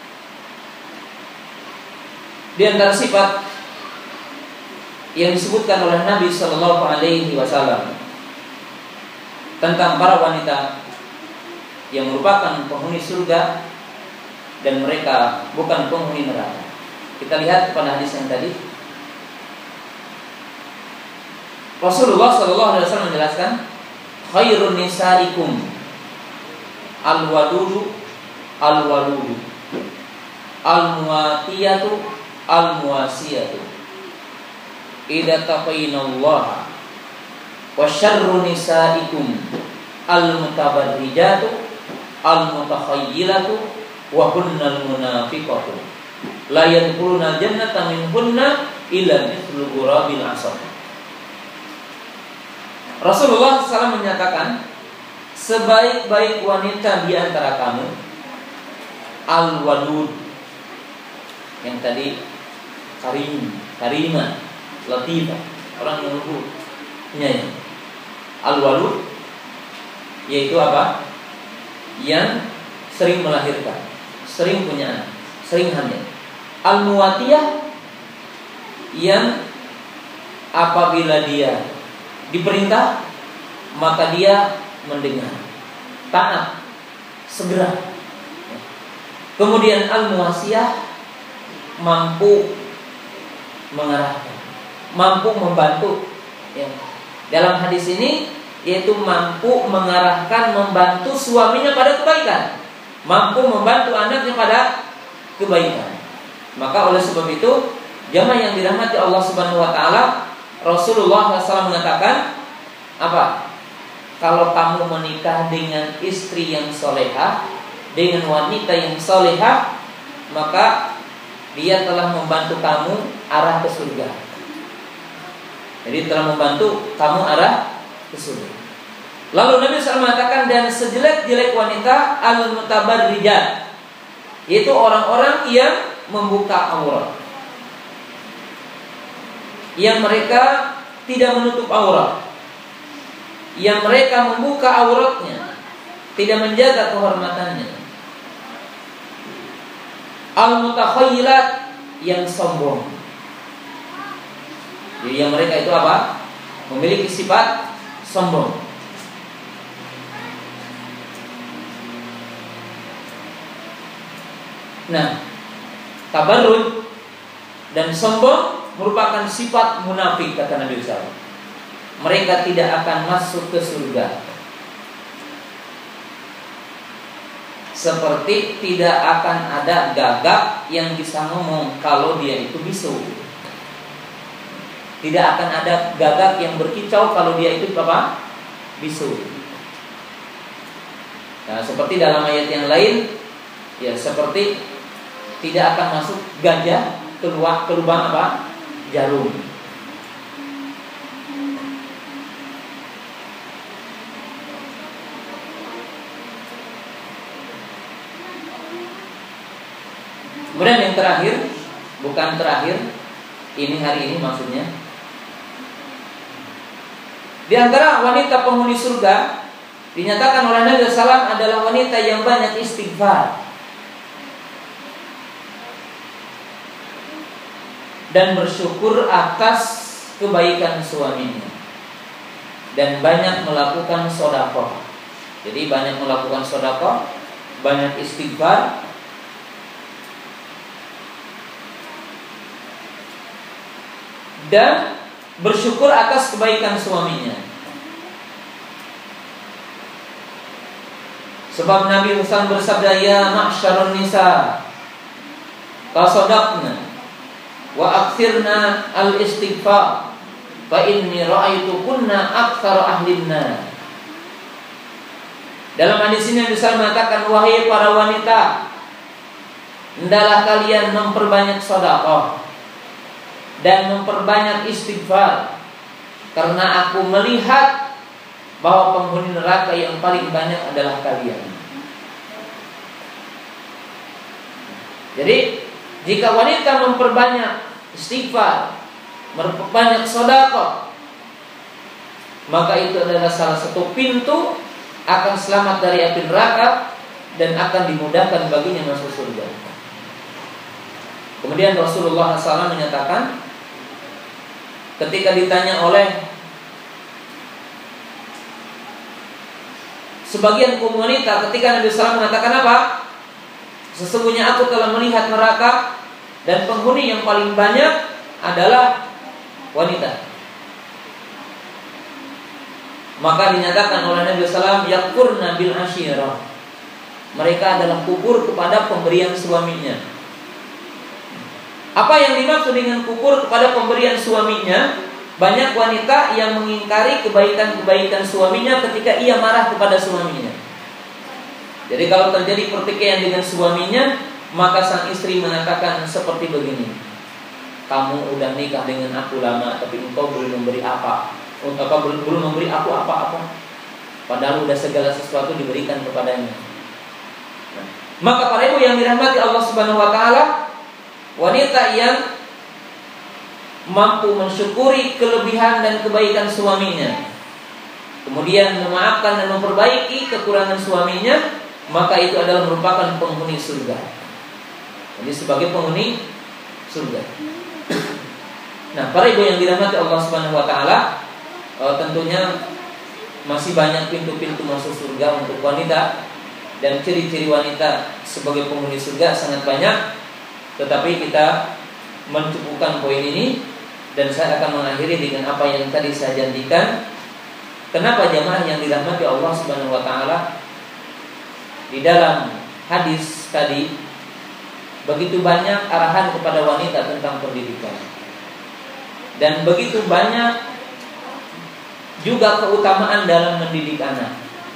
di antara sifat yang disebutkan oleh Nabi sallallahu alaihi wasallam tentang para wanita yang merupakan penghuni surga dan mereka bukan penghuni neraka. Kita lihat pada hadis yang tadi. Rasulullah sallallahu alaihi wasallam menjelaskan, khairun nisaikum al-wadudu al-waludu al-muatiyatu al-muasiyatu idza taqinallaha wa syarru nisaikum al-mutabarrijatu al-mutakhayyilatu wa hunnal munafiqatu la yadkhuluna jannata min hunna illa mithlu ghurabil asad. Rasulullah shallallahu alaihi wasallam menyatakan, sebaik-baik wanita di antara kamu al-wadud, yang tadi karim, karimah, latifah, orang yang lembut, penyayang. Al-wadud yaitu apa? Yang sering melahirkan, sering punya anak, sering hamil. Al-muwatiyah yang apabila dia diperintah maka dia mendengar, taat, segera. Kemudian al-muwasiyah, mampu mengarahkan, mampu membantu. Ya. Dalam hadis ini yaitu mampu mengarahkan, membantu suaminya pada kebaikan, mampu membantu anaknya pada kebaikan. Maka oleh sebab itu, jamaah yang dirahmati Allah Subhanahu wa taala, Rasulullah shallallahu alaihi wasallam mengatakan apa? Kalau kamu menikah dengan istri yang solehah, dengan wanita yang solehah, maka dia telah membantu kamu arah ke surga. Jadi telah membantu kamu arah ke surga. Lalu Nabi shallallahu alaihi wasallam mengatakan, dan sejelek-jelek wanita al-mutabarrijat, yaitu orang-orang yang membuka aurat, yang mereka tidak menutup aurat, yang mereka membuka auratnya, tidak menjaga kehormatannya. Al-mutakhayyilat, yang sombong. Jadi yang mereka itu apa? Memiliki sifat sombong. Nah, tabarruj dan sombong merupakan sifat munafik, kata Nabi shallallahu alaihi wasallam. Mereka tidak akan masuk ke surga. Seperti tidak akan ada gagak yang bisa ngomong kalau dia itu bisu. Tidak akan ada gagak yang berkicau kalau dia itu apa? Bisu. Nah, seperti dalam ayat yang lain, ya seperti tidak akan masuk gajah keluar ke lubang apa? Jarum. Kemudian yang terakhir, bukan terakhir, ini hari ini maksudnya, di antara wanita penghuni surga dinyatakan oleh Nabi shallallahu alaihi wasallam adalah wanita yang banyak istighfar dan bersyukur atas kebaikan suaminya, dan banyak melakukan sedekah. Jadi banyak melakukan sedekah, banyak istighfar, dan bersyukur atas kebaikan suaminya. Sebab Nabi Muhammad bersabda, ya ma'syarun nisa, tasaddaqna wa aktsirna al-istighfar fa inni ra'aitukunna aktsara ahlinna. Dalam hadis ini Nabi sallallahu alaihi wasallam mengatakan, wahai para wanita, hendaklah kalian memperbanyak sedekah dan memperbanyak istighfar, karena aku melihat bahwa penghuni neraka yang paling banyak adalah kalian. Jadi jika wanita memperbanyak istighfar, memperbanyak sedekah, maka itu adalah salah satu pintu akan selamat dari api neraka dan akan dimudahkan baginya masuk surga. Kemudian Rasulullah shallallahu alaihi wasallam menyatakan, ketika ditanya oleh sebagian kaum wanita, ketika Nabi shallallahu alaihi wasallam mengatakan apa? Sesungguhnya aku telah melihat neraka dan penghuni yang paling banyak adalah wanita. Maka dinyatakan oleh Nabi shallallahu alaihi wasallam, yakurna bil ashirah, mereka adalah kufur kepada pemberian suaminya. Apa yang dimaksud dengan kufur kepada pemberian suaminya? Banyak wanita yang mengingkari kebaikan-kebaikan suaminya ketika ia marah kepada suaminya. Jadi kalau terjadi pertikaian dengan suaminya, maka sang istri mengatakan seperti begini, kamu udah nikah dengan aku lama, tapi engkau belum memberi apa, untuk apa belum, belum memberi aku apa-apa, padahal udah segala sesuatu diberikan kepadanya. Nah, maka para ibu yang dirahmati Allah Subhanahu Wa Taala, wanita yang mampu mensyukuri kelebihan dan kebaikan suaminya, kemudian memaafkan dan memperbaiki kekurangan suaminya, maka itu adalah merupakan penghuni surga. Jadi sebagai penghuni surga. Nah, para ibu yang dirahmati Allah Subhanahu Wa Taala, tentunya masih banyak pintu-pintu masuk surga untuk wanita, dan ciri-ciri wanita sebagai penghuni surga sangat banyak. Tetapi kita mencukupkan poin ini, dan saya akan mengakhiri dengan apa yang tadi saya janjikan. Kenapa jamaah yang dirahmati Allah Subhanahu wa taala? Di dalam hadis tadi begitu banyak arahan kepada wanita tentang pendidikan, dan begitu banyak juga keutamaan dalam mendidik anak.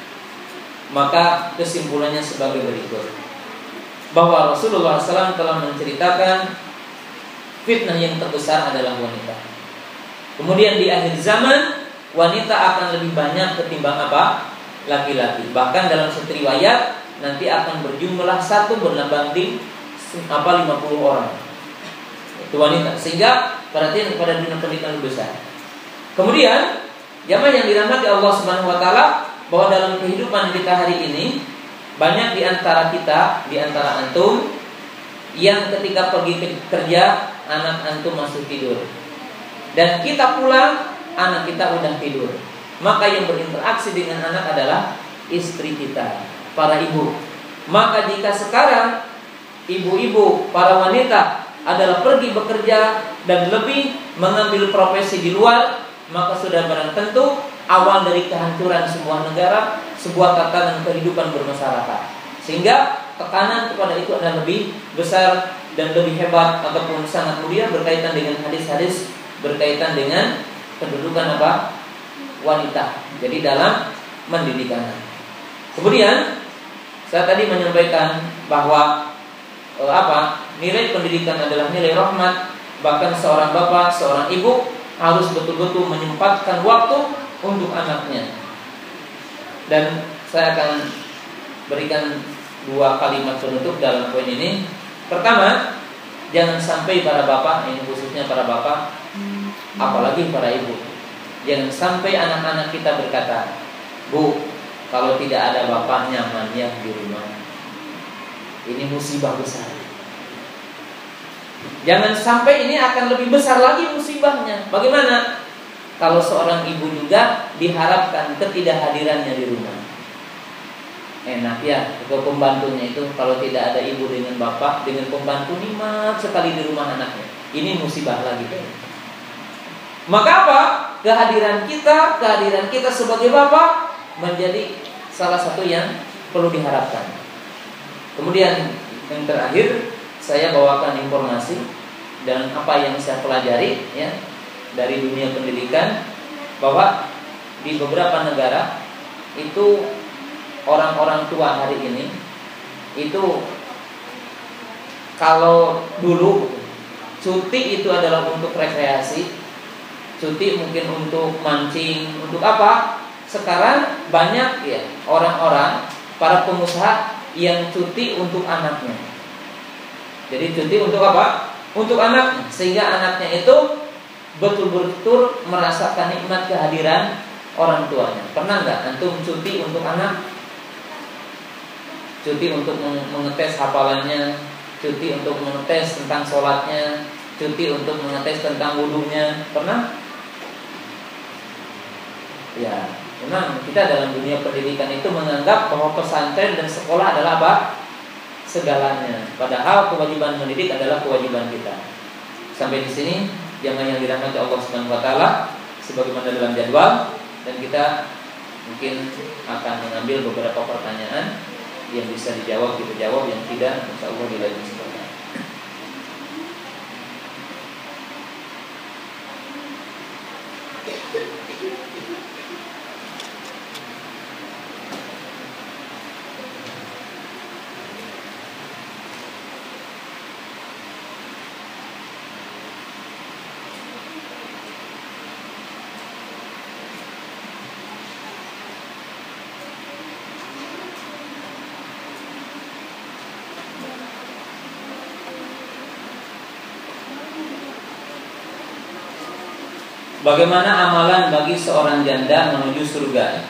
Maka kesimpulannya sebagai berikut, bahwa Rasulullah shallallahu alaihi wasallam telah menceritakan fitnah yang terbesar adalah wanita. Kemudian di akhir zaman wanita akan lebih banyak ketimbang apa? Laki-laki. Bahkan dalam satu riwayat nanti akan berjumlah satu berbanding apa lima puluh orang. Itu wanita. Sehingga perhatian kepada dunia pendidikan lebih besar. Kemudian jamaah yang dirahmati Allah Subhanahu wa taala, bahwa dalam kehidupan kita hari ini banyak di antara kita, di antara antum yang ketika pergi kerja anak antum masih tidur, dan kita pulang anak kita udah tidur. Maka yang berinteraksi dengan anak adalah istri kita, para ibu. Maka jika sekarang ibu-ibu, para wanita adalah pergi bekerja dan lebih mengambil profesi di luar, maka sudah barang tentu awal dari kehancuran sebuah negara, sebuah tatanan kehidupan bermasyarakat. Sehingga tekanan kepada itu adalah lebih besar dan lebih hebat ataupun sangat mulia, berkaitan dengan hadis-hadis berkaitan dengan kedudukan apa? Wanita. Jadi dalam mendidik anak. Kemudian saya tadi menyampaikan bahwa e, apa? Nilai pendidikan adalah nilai rahmat. Bahkan seorang bapak, seorang ibu harus betul-betul menyempatkan waktu untuk anaknya. Dan saya akan berikan dua kalimat penutup dalam poin ini. Pertama, jangan sampai para bapak, ini khususnya para bapak, apalagi para ibu, jangan sampai anak-anak kita berkata, "Bu, kalau tidak ada bapak nyaman ya di rumah." Ini musibah besar. Jangan sampai ini akan lebih besar lagi musibahnya. Bagaimana? Kalau seorang ibu juga diharapkan ketidakhadirannya di rumah. Enak ya, ke pembantunya itu kalau tidak ada ibu dengan bapak, dengan pembantu nikmat sekali di rumah anaknya. Ini musibah lagi. Maka apa? Kehadiran kita, kehadiran kita sebagai bapak menjadi salah satu yang perlu diharapkan. Kemudian yang terakhir, saya bawakan informasi dan apa yang saya pelajari ya dari dunia pendidikan, bahwa di beberapa negara itu orang-orang tua hari ini itu kalau dulu cuti itu adalah untuk rekreasi, cuti mungkin untuk mancing, untuk apa? Sekarang banyak ya orang-orang, para pengusaha yang cuti untuk anaknya. Jadi cuti untuk apa? Untuk anaknya, sehingga anaknya itu betul-betul merasakan nikmat kehadiran orang tuanya. Pernah nggak antum cuti untuk anak? Cuti untuk mengetes hafalannya, cuti untuk mengetes tentang sholatnya, cuti untuk mengetes tentang wudunya. Pernah? Ya, memang kita dalam dunia pendidikan itu menganggap bahwa pesantren dan sekolah adalah apa? Segalanya. Padahal kewajiban mendidik adalah kewajiban kita. Sampai di sini jamaah yang dirahmati Allah Subhanahu wa taala, sebagaimana dalam jadwal, dan kita mungkin akan mengambil beberapa pertanyaan yang bisa dijawab kita jawab, yang tidak insyaallah di lain kesempatan. Bagaimana amalan bagi seorang janda menuju surga?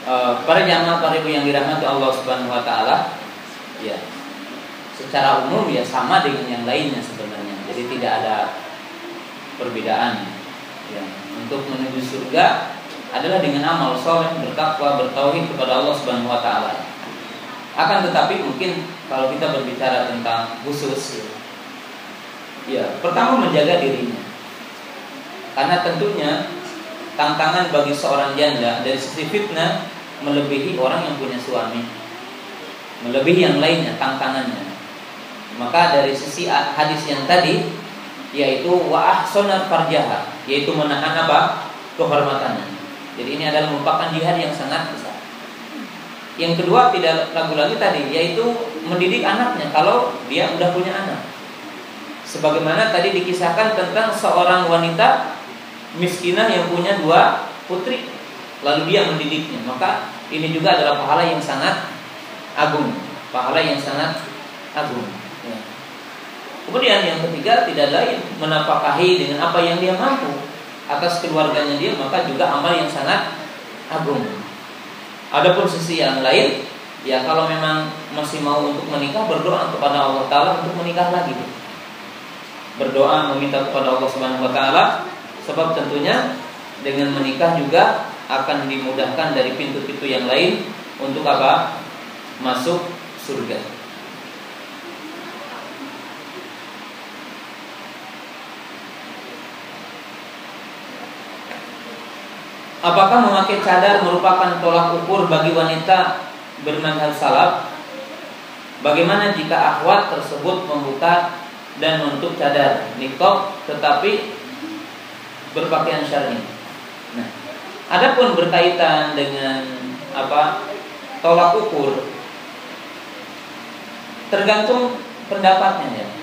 uh, para jamaah para ibu yang dirahmati Allah Subhanahu wa taala, ya secara umum ya sama dengan yang lainnya sebenarnya. Jadi tidak ada perbedaan. Ya, untuk menuju surga adalah dengan amal soleh, bertakwa, bertauhid kepada Allah Subhanahu wa taala. Akan tetapi mungkin kalau kita berbicara tentang khusus, ya pertama menjaga dirinya. Karena tentunya tantangan bagi seorang janda dari sisi fitnah melebihi orang yang punya suami, melebihi yang lainnya tantangannya. Maka dari sisi hadis yang tadi, yaitu wa ahsana farjaha, yaitu menahan apa? Kehormatannya. Jadi ini adalah merupakan jihad yang sangat besar. Yang kedua tidak ragu lagi tadi, yaitu mendidik anaknya kalau dia sudah punya anak. Sebagaimana tadi dikisahkan tentang seorang wanita miskinah yang punya dua putri, lalu dia mendidiknya, maka ini juga adalah pahala yang sangat agung, pahala yang sangat agung. Ya. Kemudian yang ketiga tidak lain menafkahi dengan apa yang dia mampu atas keluarganya dia, maka juga amal yang sangat agung. Adapun sisi yang lain, ya kalau memang masih mau untuk menikah, berdoa kepada Allah Taala untuk menikah lagi. Berdoa meminta kepada Allah Subhanahu Wa Taala. Sebab tentunya dengan menikah juga akan dimudahkan dari pintu-pintu yang lain untuk apa? Masuk surga. Apakah memakai cadar merupakan tolak ukur bagi wanita bermanhaj salaf? Bagaimana jika akhwat tersebut membuka dan menutup cadar niqab tetapi berpakaian syar'i? Nah, adapun berkaitan dengan apa tolak ukur, tergantung pendapatnya ya.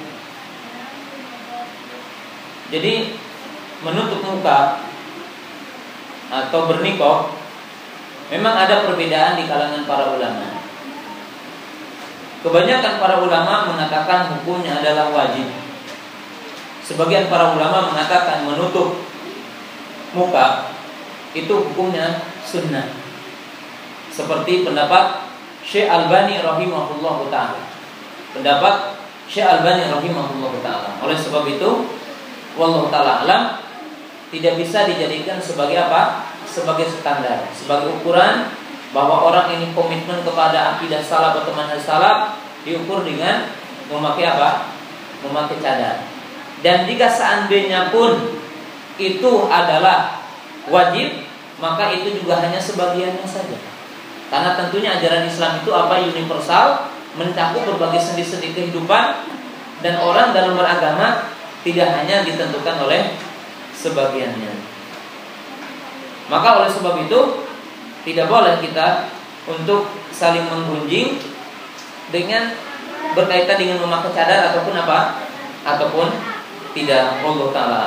Jadi menutup muka atau berniqab memang ada perbedaan di kalangan para ulama. Kebanyakan para ulama mengatakan hukumnya adalah wajib. Sebagian para ulama mengatakan menutup muka itu hukumnya sunnah, seperti pendapat Syekh Albani rahimahullah ta'ala. Pendapat Syekh Albani rahimahullah ta'ala. Oleh sebab itu, wallahu ta'ala alam, tidak bisa dijadikan sebagai apa? Sebagai standar, sebagai ukuran bahwa orang ini komitmen kepada akidah salaf atau manhaj salaf diukur dengan memakai apa? Memakai cadar. Dan jika seandainya pun itu adalah wajib, maka itu juga hanya sebagiannya saja. Karena tentunya ajaran Islam itu apa? Universal, mencakup berbagai sendi-sendi kehidupan, dan orang dalam beragama tidak hanya ditentukan oleh sebagiannya. Maka oleh sebab itu tidak boleh kita untuk saling menggunjing dengan berkaitan dengan memakai cadar ataupun apa? Ataupun tidak. Allah Ta'ala.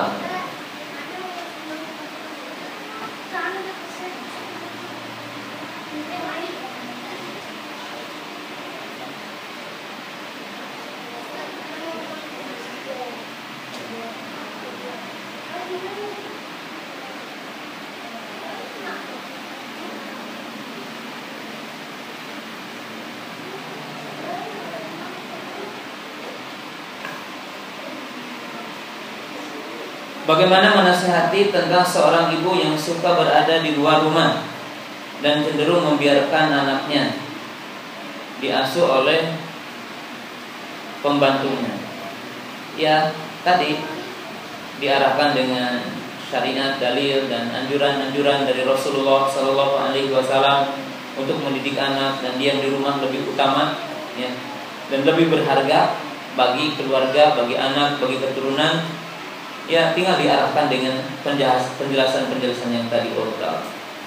Bagaimana menasihati tentang seorang ibu yang suka berada di luar rumah dan cenderung membiarkan anaknya diasuh oleh pembantunya? Ya, tadi diarahkan dengan syariat, dalil dan anjuran-anjuran dari Rasulullah Sallallahu Alaihi Wasallam untuk mendidik anak, dan diam di rumah lebih utama, ya, dan lebih berharga bagi keluarga, bagi anak, bagi keturunan. Ya, tinggal diarahkan dengan penjelasan-penjelasan yang tadi Allah.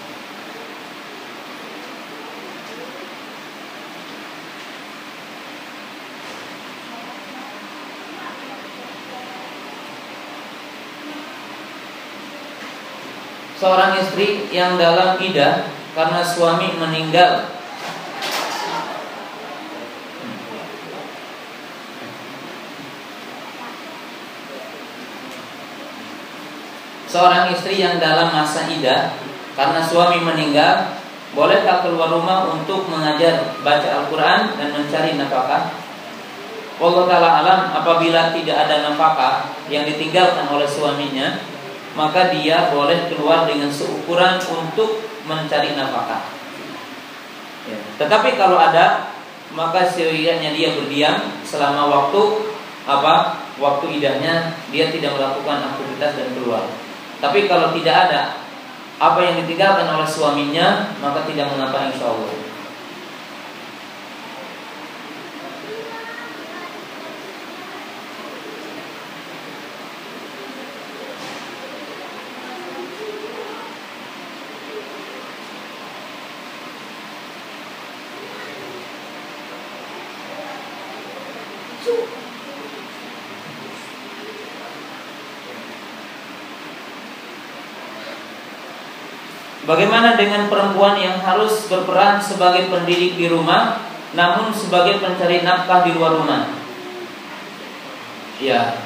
Seorang istri yang dalam iddah karena suami meninggal, Seorang istri yang dalam masa iddah karena suami meninggal bolehkah keluar rumah untuk mengajar baca Al-Quran dan mencari nafkah? Allah Ta'ala alam, apabila tidak ada nafkah yang ditinggalkan oleh suaminya, maka dia boleh keluar dengan seukuran untuk mencari nafkah. Ya. Tetapi kalau ada, maka seyogyanya dia berdiam selama waktu apa? Waktu idahnya, dia tidak melakukan aktivitas dan keluar. Tapi kalau tidak ada apa yang ditinggalkan oleh suaminya, maka tidak mengapa, insya Allah. Bagaimana dengan perempuan yang harus berperan sebagai pendidik di rumah, namun sebagai pencari nafkah di luar rumah? Ya,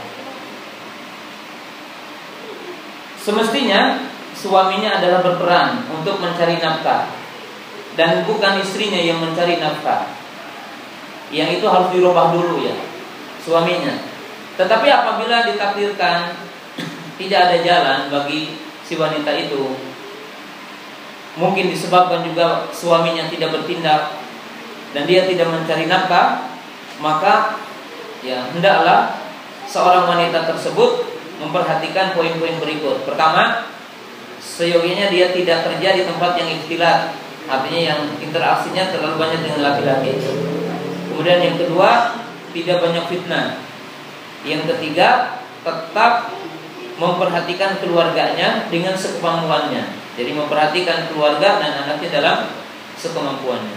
semestinya suaminya adalah berperan untuk mencari nafkah, dan bukan istrinya yang mencari nafkah. Yang itu harus dirubah dulu ya, suaminya. Tetapi apabila ditakdirkan tidak ada jalan bagi si wanita itu, mungkin disebabkan juga suaminya tidak bertindak dan dia tidak mencari nafkah, maka ya hendaklah seorang wanita tersebut memperhatikan poin-poin berikut. Pertama, seyogianya dia tidak kerja di tempat yang ikhtilat, artinya yang interaksinya terlalu banyak dengan laki-laki. Kemudian yang kedua, tidak banyak fitnah. Yang ketiga, tetap memperhatikan keluarganya dengan sekemampuannya. Jadi memperhatikan keluarga dan anaknya dalam sekemampuannya.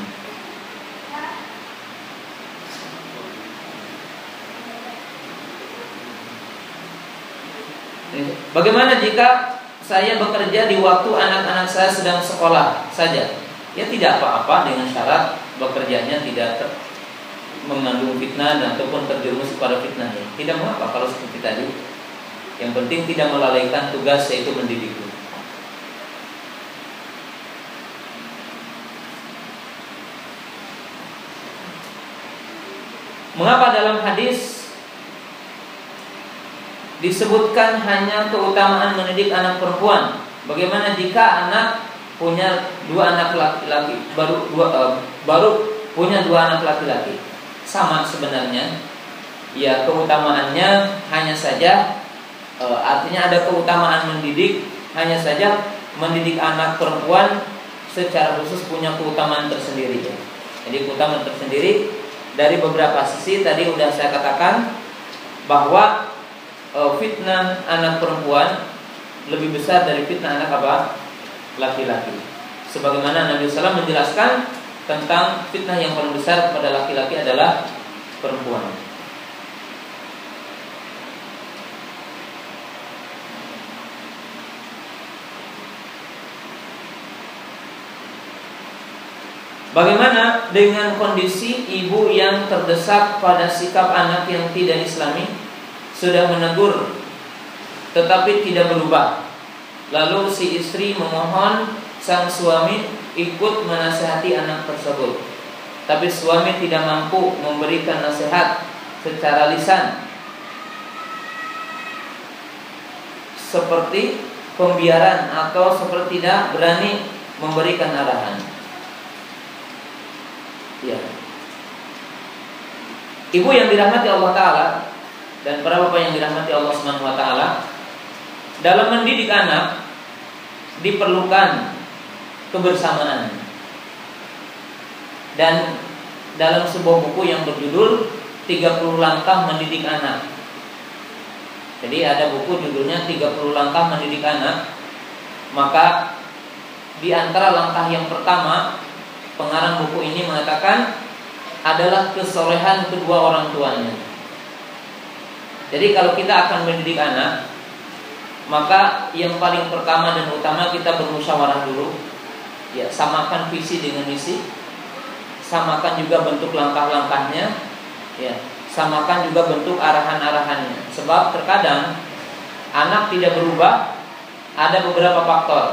Bagaimana jika saya bekerja di waktu anak-anak saya sedang sekolah saja? Ya tidak apa-apa dengan syarat bekerjanya tidak ter- mengandung fitnah dan ataupun terjerumus pada fitnahnya. Tidak mengapa kalau seperti tadi. Yang penting tidak melalaikan tugas, yaitu mendidik. Mengapa dalam hadis disebutkan hanya keutamaan mendidik anak perempuan? Bagaimana jika anak punya dua anak laki-laki, baru dua uh, baru punya dua anak laki-laki? Sama sebenarnya. Ya, keutamaannya hanya saja uh, artinya ada keutamaan mendidik, hanya saja mendidik anak perempuan secara khusus punya keutamaan tersendiri. Jadi keutamaan tersendiri dari beberapa sisi. Tadi sudah saya katakan bahwa e, fitnah anak perempuan lebih besar dari fitnah anak apa? Laki-laki. Sebagaimana Nabi sallallahu alaihi wasallam menjelaskan tentang fitnah yang paling besar pada laki-laki adalah perempuan. Bagaimana dengan kondisi ibu yang terdesak pada sikap anak yang tidak islami, sudah menegur tetapi tidak berubah, lalu si istri memohon sang suami ikut menasihati anak tersebut, tapi suami tidak mampu memberikan nasihat secara lisan, seperti pembiaran atau seperti tidak berani memberikan arahan. Ya. Ibu yang dirahmati Allah Ta'ala dan para bapak yang dirahmati Allah Subhanahu Wa Ta'ala, dalam mendidik anak diperlukan kebersamaan. Dan dalam sebuah buku yang berjudul tiga puluh Langkah Mendidik Anak, jadi ada buku judulnya tiga puluh Langkah Mendidik Anak. Maka di antara langkah yang pertama, pengarang buku ini mengatakan adalah kesolehan kedua orang tuanya. Jadi kalau kita akan mendidik anak, maka yang paling pertama dan utama kita bermusyawarah dulu. Ya, samakan visi dengan misi, samakan juga bentuk langkah-langkahnya, ya, samakan juga bentuk arahan-arahannya. Sebab terkadang anak tidak berubah, ada beberapa faktor.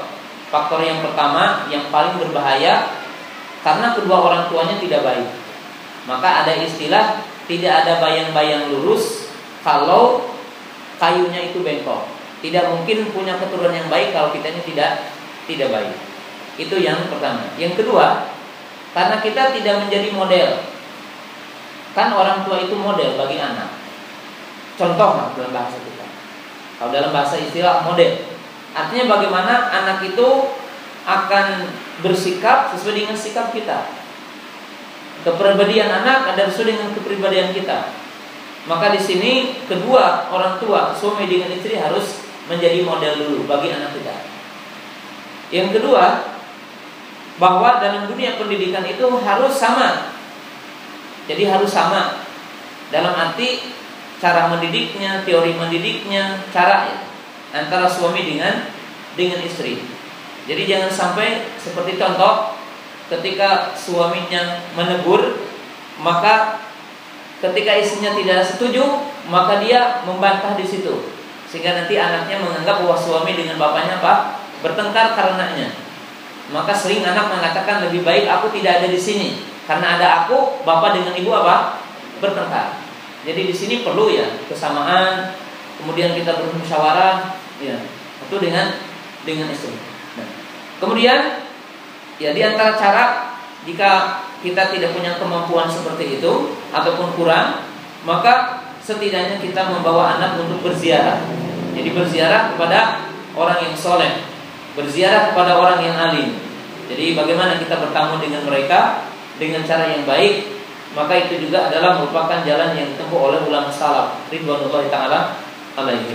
Faktor yang pertama yang paling berbahaya karena kedua orang tuanya tidak baik. Maka ada istilah tidak ada bayang-bayang lurus kalau kayunya itu bengkok. Tidak mungkin punya keturunan yang baik kalau kita ini tidak tidak baik. Itu yang pertama. Yang kedua, karena kita tidak menjadi model. Kan orang tua itu model bagi anak. Contoh dalam bahasa kita. Kalau dalam bahasa istilah model, artinya bagaimana anak itu akan bersikap sesuai dengan sikap kita. Kepribadian anak ada sesuai dengan kepribadian kita. Maka di sini kedua orang tua, suami dengan istri harus menjadi model dulu bagi anak kita. Yang kedua, bahwa dalam dunia pendidikan itu harus sama. Jadi harus sama dalam arti cara mendidiknya, teori mendidiknya, cara ya, antara suami dengan dengan istri. Jadi jangan sampai seperti contoh ketika suaminya menegur, maka ketika istrinya tidak setuju, maka dia membantah di situ, sehingga nanti anaknya menganggap bahwa suami dengan bapaknya apa? Bertengkar karenanya. Maka sering anak mengatakan lebih baik aku tidak ada di sini, karena ada aku, bapak dengan ibu apa? Bertengkar. Jadi di sini perlu ya kesamaan, kemudian kita bermusyawarah, ya, itu dengan dengan istri. Nah, kemudian ya di antara cara jika kita tidak punya kemampuan seperti itu ataupun kurang, maka setidaknya kita membawa anak untuk berziarah. Jadi berziarah kepada orang yang soleh, berziarah kepada orang yang alim. Jadi bagaimana kita bertamu dengan mereka dengan cara yang baik, maka itu juga adalah merupakan jalan yang ditempuh oleh ulama salaf ridwanullahi ta'ala alaihim.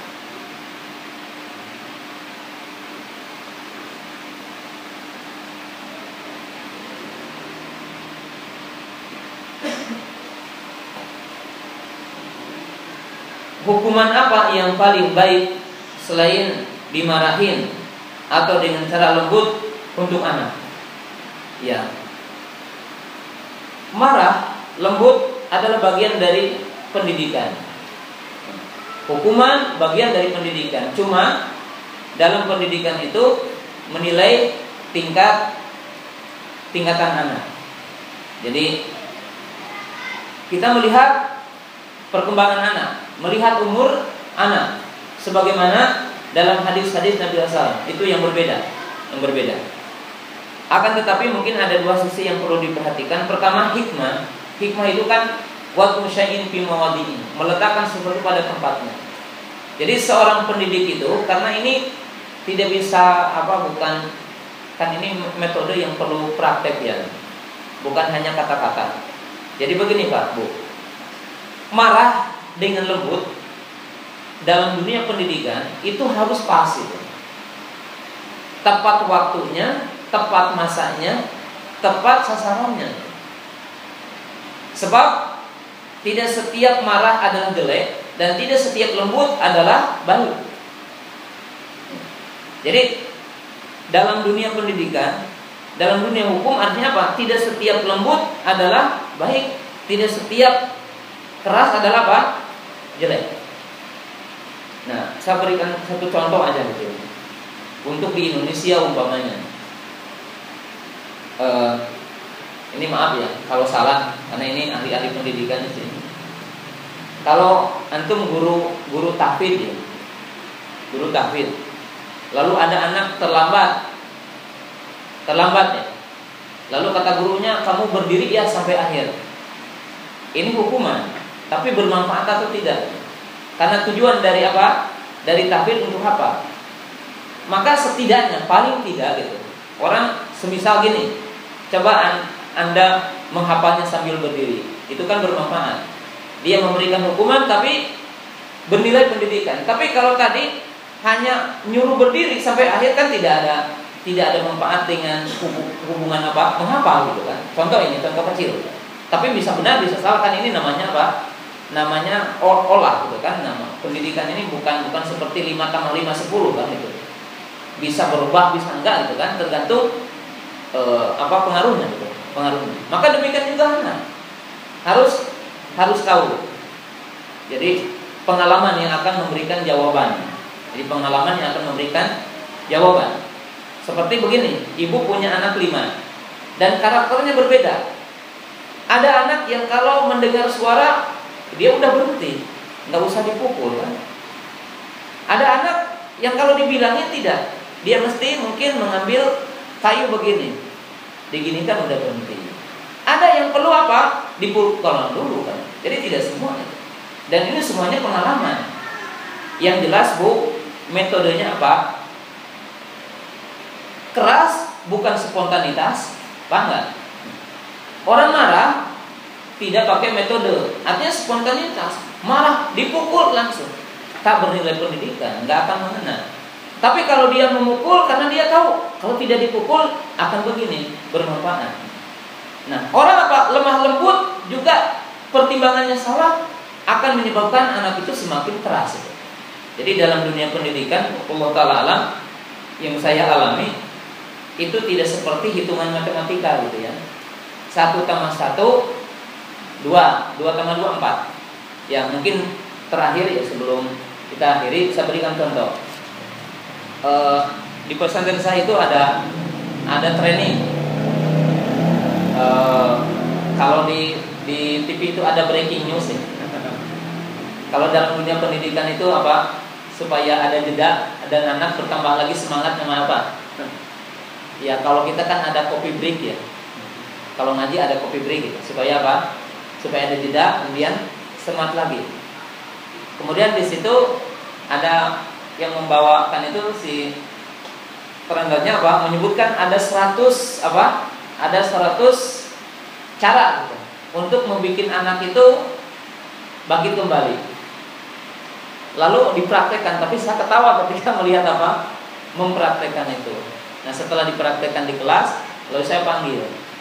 Hukuman apa yang paling baik selain dimarahin atau dengan cara lembut untuk anak? Ya, marah, lembut adalah bagian dari pendidikan. Hukuman bagian dari pendidikan. Cuma dalam pendidikan itu menilai tingkat tingkatan anak. Jadi kita melihat perkembangan anak, melihat umur anak, sebagaimana dalam hadis-hadis Nabi sallallahu alaihi wasallam itu yang berbeda, yang berbeda. Akan tetapi mungkin ada dua sisi yang perlu diperhatikan. Pertama, hikmah. Hikmah itu kan wad'u syai'in fi mawadi'i, meletakkan sesuatu pada tempatnya. Jadi seorang pendidik itu, karena ini tidak bisa apa bukan kan ini metode yang perlu praktek ya, bukan hanya kata-kata. Jadi begini Pak, Bu, marah dengan lembut dalam dunia pendidikan itu harus pas itu. Tepat waktunya, tepat masanya, tepat sasarannya. Sebab tidak setiap marah adalah jelek dan tidak setiap lembut adalah baik. Jadi dalam dunia pendidikan, dalam dunia hukum artinya apa? Tidak setiap lembut adalah baik, tidak setiap keras adalah apa? Jelek. Nah, saya berikan satu contoh aja gitu. Untuk di Indonesia umpamanya, uh, ini maaf ya kalau salah, karena ini ahli-ahli pendidikan di sini. Kalau antum guru guru tahfidz ya, guru tahfidz, lalu ada anak terlambat, terlambat ya, lalu kata gurunya kamu berdiri ya sampai akhir. Ini hukuman, tapi bermanfaat atau tidak? Karena tujuan dari apa? Dari tahfidz untuk apa? Maka setidaknya paling tidak gitu. Orang semisal gini, coba Anda menghafalnya sambil berdiri, itu kan bermanfaat. Dia memberikan hukuman tapi bernilai pendidikan. Tapi kalau tadi hanya nyuruh berdiri sampai akhir kan tidak ada tidak ada manfaat dengan hubungan apa? Menghafal gitu kan. Contoh ini, contoh kecil. Tapi bisa benar bisa salah, kan ini namanya apa? Namanya olah gitu kan. Nama pendidikan ini bukan bukan seperti lima tambah lima sepuluh kan itu. Bisa berubah, bisa enggak gitu kan, tergantung eh, apa pengaruhnya gitu, pengaruhnya. Maka demikian juga anak harus harus tahu. Jadi pengalaman yang akan memberikan jawaban. Jadi pengalaman yang akan memberikan jawaban. Seperti begini, ibu punya anak lima dan karakternya berbeda. Ada anak yang kalau mendengar suara dia udah berhenti, nggak usah dipukul kan. Ada anak yang kalau dibilangin tidak, dia mesti mungkin mengambil kayu begini, diginikan udah berhenti. Ada yang perlu apa? Dipukul dulu kan. Jadi tidak semuanya. Dan ini semuanya pengalaman. Yang jelas Bu, metodenya apa? Keras bukan spontanitas, paham nggak? Orang marah tidak pakai metode, artinya spontanitas. Marah dipukul langsung, tak bernilai pendidikan, nggak akan mengena. Tapi kalau dia memukul karena dia tahu kalau tidak dipukul akan begini, bermanfaat. Nah, orang apa? Lemah lembut juga pertimbangannya salah akan menyebabkan anak itu semakin keras. Jadi dalam dunia pendidikan, Allah Ta'ala alam, yang saya alami itu tidak seperti hitungan matematika gitu ya. Satu tambah satu dua, dua tambah dua empat. Ya mungkin terakhir ya sebelum kita akhiri saya berikan contoh. E, di pesantren saya itu ada ada training. E, kalau di di T V itu ada breaking news ya. Kalau dalam dunia pendidikan itu apa? Supaya ada jeda dan anak bertambah lagi semangat sama apa? Ya kalau kita kan ada coffee break ya. Kalau ngaji ada coffee break gitu. Supaya apa? Supaya ada jeda, kemudian semangat lagi. Kemudian di situ ada yang membawakan itu si terangganya apa? Menyebutkan ada seratus apa? Ada seratus cara gitu, untuk membuat anak itu bangkit kembali. Lalu dipraktekkan, tapi saya ketawa ketika melihat apa? Mempraktekkan itu. Nah setelah dipraktekkan di kelas, lalu saya panggil.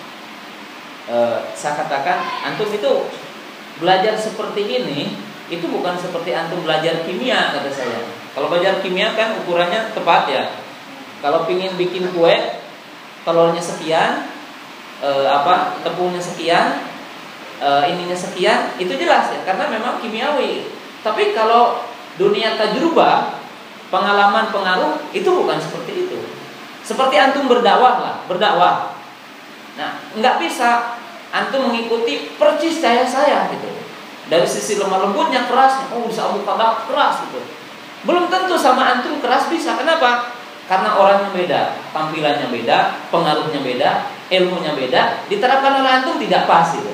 E, saya katakan, antum itu belajar seperti ini, itu bukan seperti antum belajar kimia, kata saya. Kalau belajar kimia kan ukurannya tepat ya. Kalau pingin bikin kue, telurnya sekian, e, apa tepungnya sekian, e, ininya sekian, itu jelas ya, karena memang kimiawi. Tapi kalau dunia tajrubah, pengalaman pengaruh, itu bukan seperti itu. Seperti antum berdakwah lah, berdakwah. Nah, nggak bisa antum mengikuti percis saya saya gitu. Dari sisi lemah lembutnya, kerasnya, oh bisa Abu Qadah keras gitu. Belum tentu sama antum keras bisa. Kenapa? Karena orangnya beda, tampilannya beda, pengaruhnya beda, ilmunya beda, diterapkan oleh antum tidak pas gitu.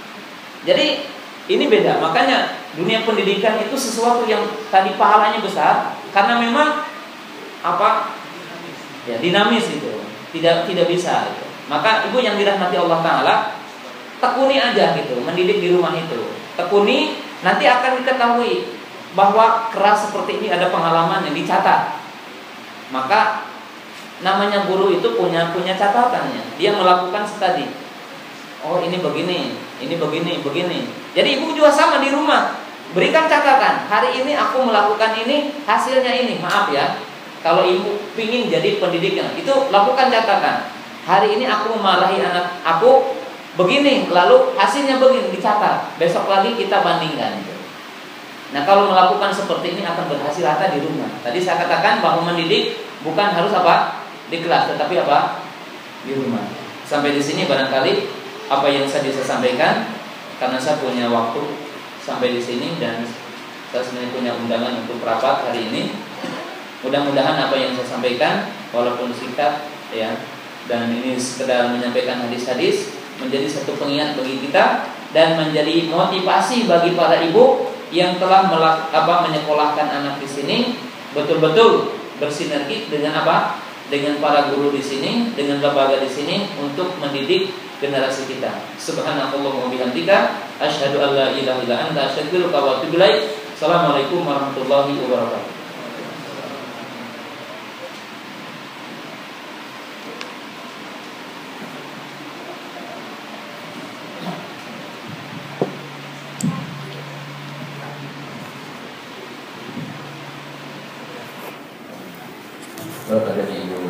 Jadi ini beda. Makanya dunia pendidikan itu sesuatu yang tadi pahalanya besar karena memang apa? Ya, dinamis gitu. Tidak tidak bisa gitu. Maka ibu yang dirahmati Allah Ta'ala, tekuni aja gitu, mendidik di rumah itu. Tekuni, nanti akan diketahui bahwa keras seperti ini ada pengalaman yang dicatat. Maka namanya guru itu punya punya catatannya. Dia melakukan studi. Oh ini begini, ini begini, begini. Jadi ibu juga sama di rumah, berikan catatan. Hari ini aku melakukan ini, hasilnya ini. Maaf ya, kalau ibu pingin jadi pendidikan, itu lakukan catatan. Hari ini aku memarahi anak aku begini, lalu hasilnya begini, dicatat. Besok lagi kita bandingkan. Nah kalau melakukan seperti ini akan berhasil hatta di rumah. Tadi saya katakan bahwa mendidik bukan harus apa di kelas, tetapi apa di rumah. Sampai di sini barangkali apa yang saya bisa sampaikan, karena saya punya waktu sampai di sini dan saya sebenarnya punya undangan untuk rapat hari ini. Mudah-mudahan apa yang saya sampaikan walaupun singkat ya, dan ini sekedar menyampaikan hadis-hadis, menjadi satu pengingat bagi kita dan menjadi motivasi bagi para ibu yang telah melak, apa, menyekolahkan anak di sini, betul-betul bersinergi dengan apa? Dengan para guru di sini, dengan lembaga di sini untuk mendidik generasi kita. Subhanallah wa bihamdika, asyhadu an la ilaha illa anta, astaghfiruka wa atubu ilaik. Assalamualaikum warahmatullahi wabarakatuh. Bapak dan Ibu